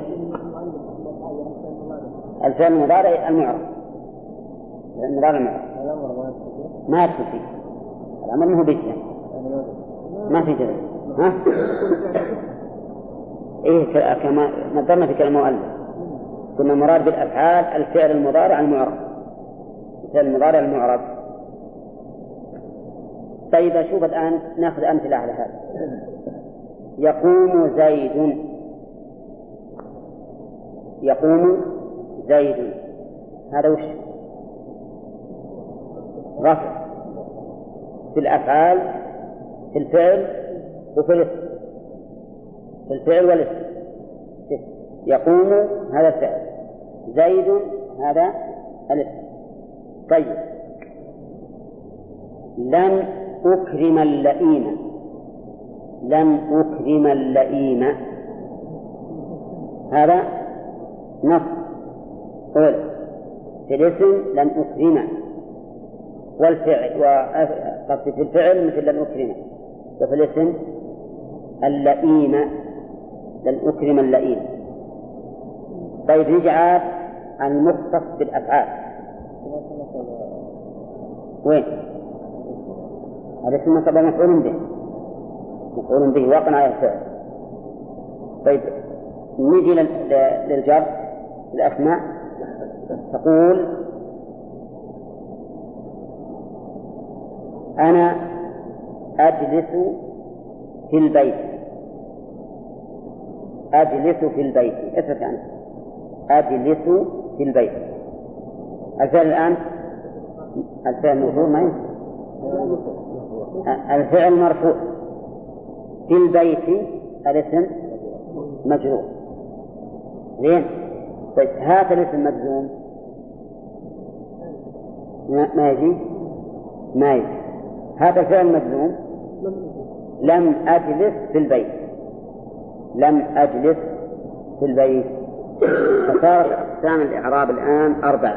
الفعل المضارع المعرب، المضارع المعرب ما يدخل فيه الأمر، منه بيتنا ما في جزم. ها؟ إيه كما نظرنا في كلمة مؤلف كنا مراد بالأفعال الفعل المضارع المعرب، الفعل المضارع المعرب. طيب أشوف الآن نأخذ أمثلة على هذا. يقوم زيد، يقوم زيد، هذا وش؟ رفع في الأفعال، في الفعل وفي الاسم، في الفعل والاسم. يقوم هذا الفعل، زيد هذا الاسم. طيب لن أكرم اللئيم، لن أكرم اللئيم هذا نصب أول في الاسم لن أكرم، والفعل وقصد في الفعل مثل لن أكرم، وفي الاسم اللئيم لن أكرم اللئيم. طيب نجعل المختص بالأفعال وين؟ الاسم نصب مفعول به، مفعول به واقع على الفعل. طيب نجي للجر الأسماء، تقول أنا أجلس في البيت، أجلس في البيت، اترك أنت أجلس في البيت. الفعل الآن الفعل مرفوع ما ينفع، الفعل مرفوع في البيت، الاسم مجرور. زين. طيب هذا الاسم مجزوم ما يجي ما يجي. هذا الفعل مجزوم لم أجلس في البيت، لم أجلس في البيت. فصارت أقسام الإعراب الآن أربعة،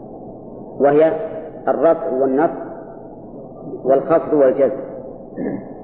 وهي الرفع والنصب والخفض والجزم.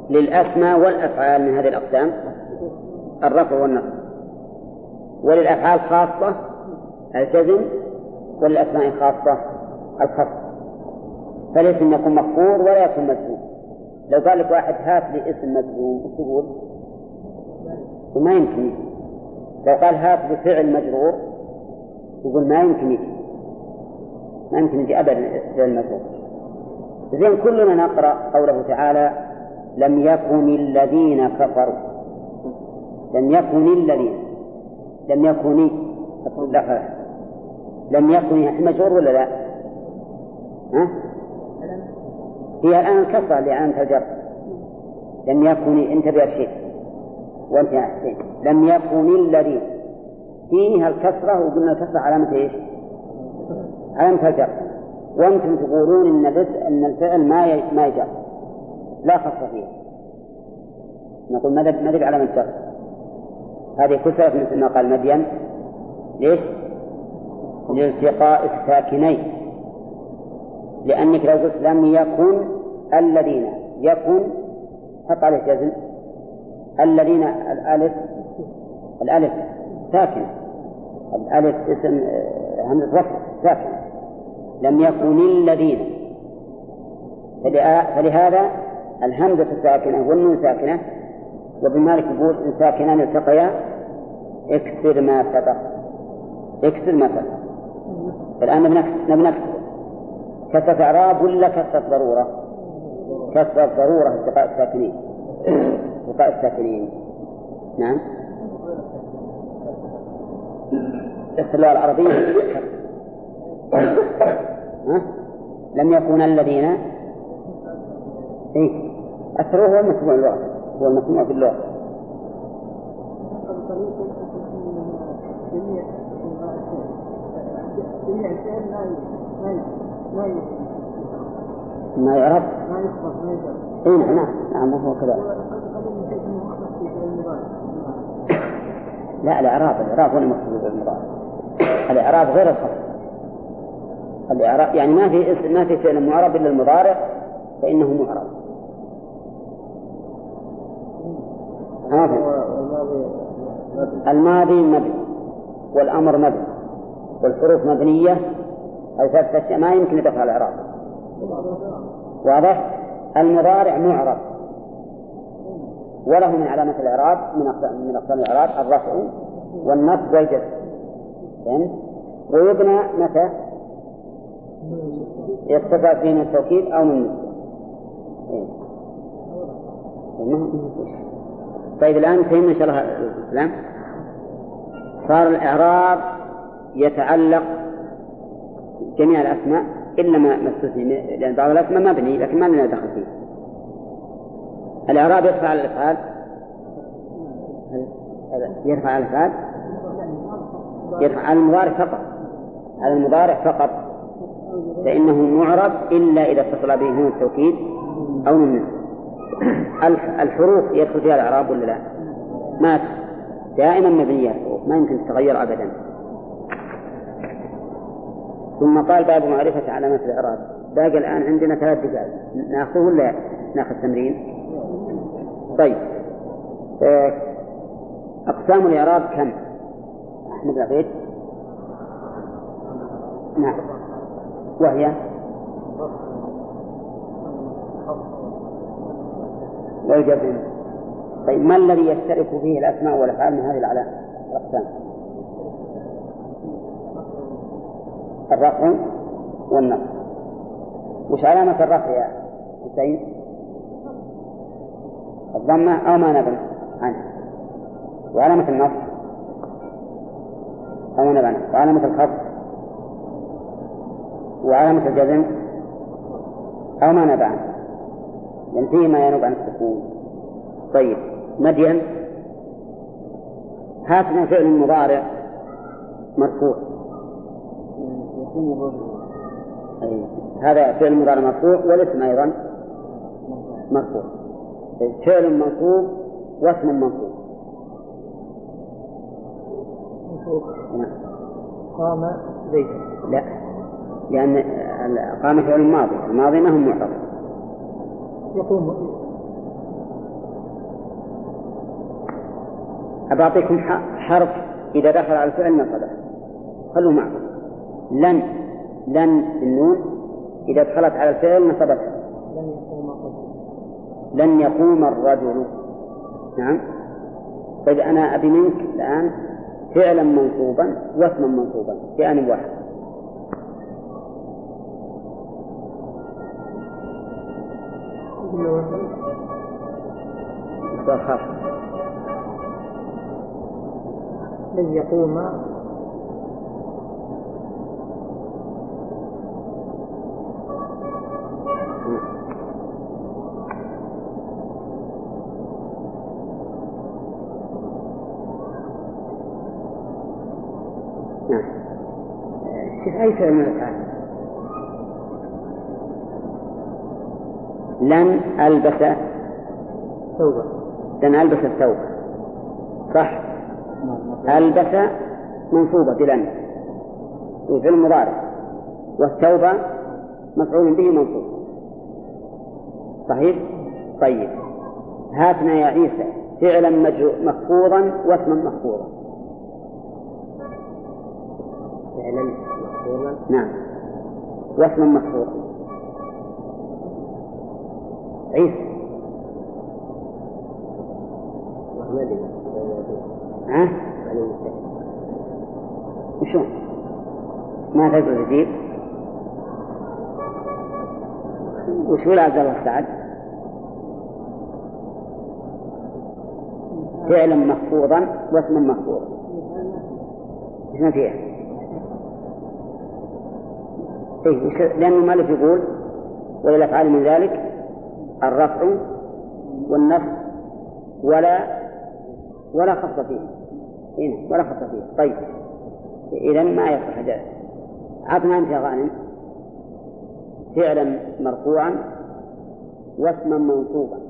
للأسماء والأفعال من هذه الأقسام الرفع والنصب، وللأفعال خاصة الجزم، وللأسماء خاصة الخفض. فالاسم يكون مخفوض ولا يكون مجزوم. لو قال لك واحد هات لي اسم مجزوم تقول وما يمكن يجي. لو قال هات بفعل مجرور يقول ما يمكن يجي، ما يمكن يجي أبدا فعل مجرور. زين كلنا نقرأ قوله تعالى لم يكن الذين كفروا، لم يكن الذين، لم يكن لا لم يكن مجرور ولا لا؟ ها؟ هي الآن الكسرة لعلامة الجر. لم يكن، انتبه شيء وانت يا حسين، لم يكن الذين فيها الكسرة، وقلنا الكسرة علامة ايش؟ علامة الجر. وانتم تقولون ان بس ان الفعل ما ما يجر، لا خص فيه، نقول ما دب علامة الجر. هذه كسرت مثل ما قال مدين، ليش؟ لالتقاء الساكنين. لأنك لو قلت لم يكن الذين، يكن حط عليه جزم، الذين الألف الألف ساكن، الألف اسم همزة وصل ساكن، لم يكن الذين، فلهذا الهمزة ساكنة والنون ساكنة. وابن مالك يقول إن ساكنان التقيا اكسر ما سبق، اكسر ما سبق. الآن نبي نكسر كسرة إعراب ولا كسرة ضرورة؟ كسرة ضرورة التقاء الساكنين، التقاء الساكنين. نعم. الصلاة العربية ها؟ لم يكن الذين إيه أسروا هو المسموع اللغة، هو المسموع في اللغة. ما يعرف ما يخبط ما يعرف. إيه نعم نعم هو كذا. لا الإعراب، الإعراب هو المقصود بالمضارع. الإعراب غير الخبر. الإعراب يعني ما في اسم، ما في فعل معرب إلا المضارع فإنه معرب. الماضي مبني والأمر مبني والحروف مبنية، أو ثلاث أشياء ما يمكن دفع الإعراب. واضح؟ المضارع معرب وله من علامة الإعراب من من أقسام الإعراب الرفع والنصب والجزم. ويبنى متى؟ يتفق بين التوكيد أو من النسبة. طيب الآن فهمنا إن شاء الله الكلام. صار الإعراب يتعلق جميع الأسماء إلا ما استثني، لأن بعض الأسماء مبني لكن ما لنا دخل فيه. الإعراب يرفع على الأفعال، يرفع على الأفعال، يرفع على المضارع فقط، على المضارع فقط، فإنه معرب إلا إذا اتصل به نون التوكيد أو نون النسبة. الحروف يدخل فيها الإعراب ولا لا؟ ما دائما مبنية الحروف، ما يمكن تتغير أبدا. ثم قال باب معرفة علامات الإعراب. باقي الآن عندنا ثلاث دقائق، نأخذه ولا نأخذ تمرين؟ طيب أقسام الإعراب كم؟ أحمد العبيد. نعم. وهي والجزم. طيب ما الذي يشترك فيه الأسماء والأفعال من هذه الأقسام؟ الرفع والنصب. وش علامة الرفع يا حسين؟ الضمة أو ما نبنى عنه. وعلامة النصب أو ما نبنى عنه. وعلامة الخفض وعلامة الجزم أو ما نبنى عنه، لأن فيه ما ينوب عن السكون. طيب مدين هاتنا فعل مضارع مرفوع. أي هذا فعل مضارع مرفوع والاسم أيضا مرفوع. فعل منصوب واسم منصوب. قام زيد. لا، لأن قام فعل الماضي، الماضي ما هو معرب. يقوم أبعطيكم حرف إذا دخل على الفعل نصبه، خلوا معكم. لن لن النون إذا دخلت على الفعل نصبتها. لن يقوم الرجل. نعم. طيب أنا أبي منك الآن فعلا منصوبا واسما منصوبا في آن واحد. سؤال خاص. لن يقوم شوف أي فعل من الأفعال. لن ألبس ثوبا. لن ألبس الثوب صح. ألبس منصوبة بلن وفعل مضارع، والثوب مفعول به منصوب صحيح. طيب هاتنا يا عيسى فعلا مخفوضا واسما مخفوضا. فعلا مخفوضا نعم واسما مخفوضا. عيسى ها وشون ما تقدر تجيب وشو عبد الله السعد؟ فعلا مخفوضا واسما مخفوضا. ايش ما فيها؟ إيه لأن المؤلف يقول وللأفعال من ذلك الرفع والنصب ولا ولا خفض فيه. هنا ولا خفض فيه. طيب إذن ما يصح ذلك. عطنا أنت يا غانم فعلا مرفوعا واسما منصوبا.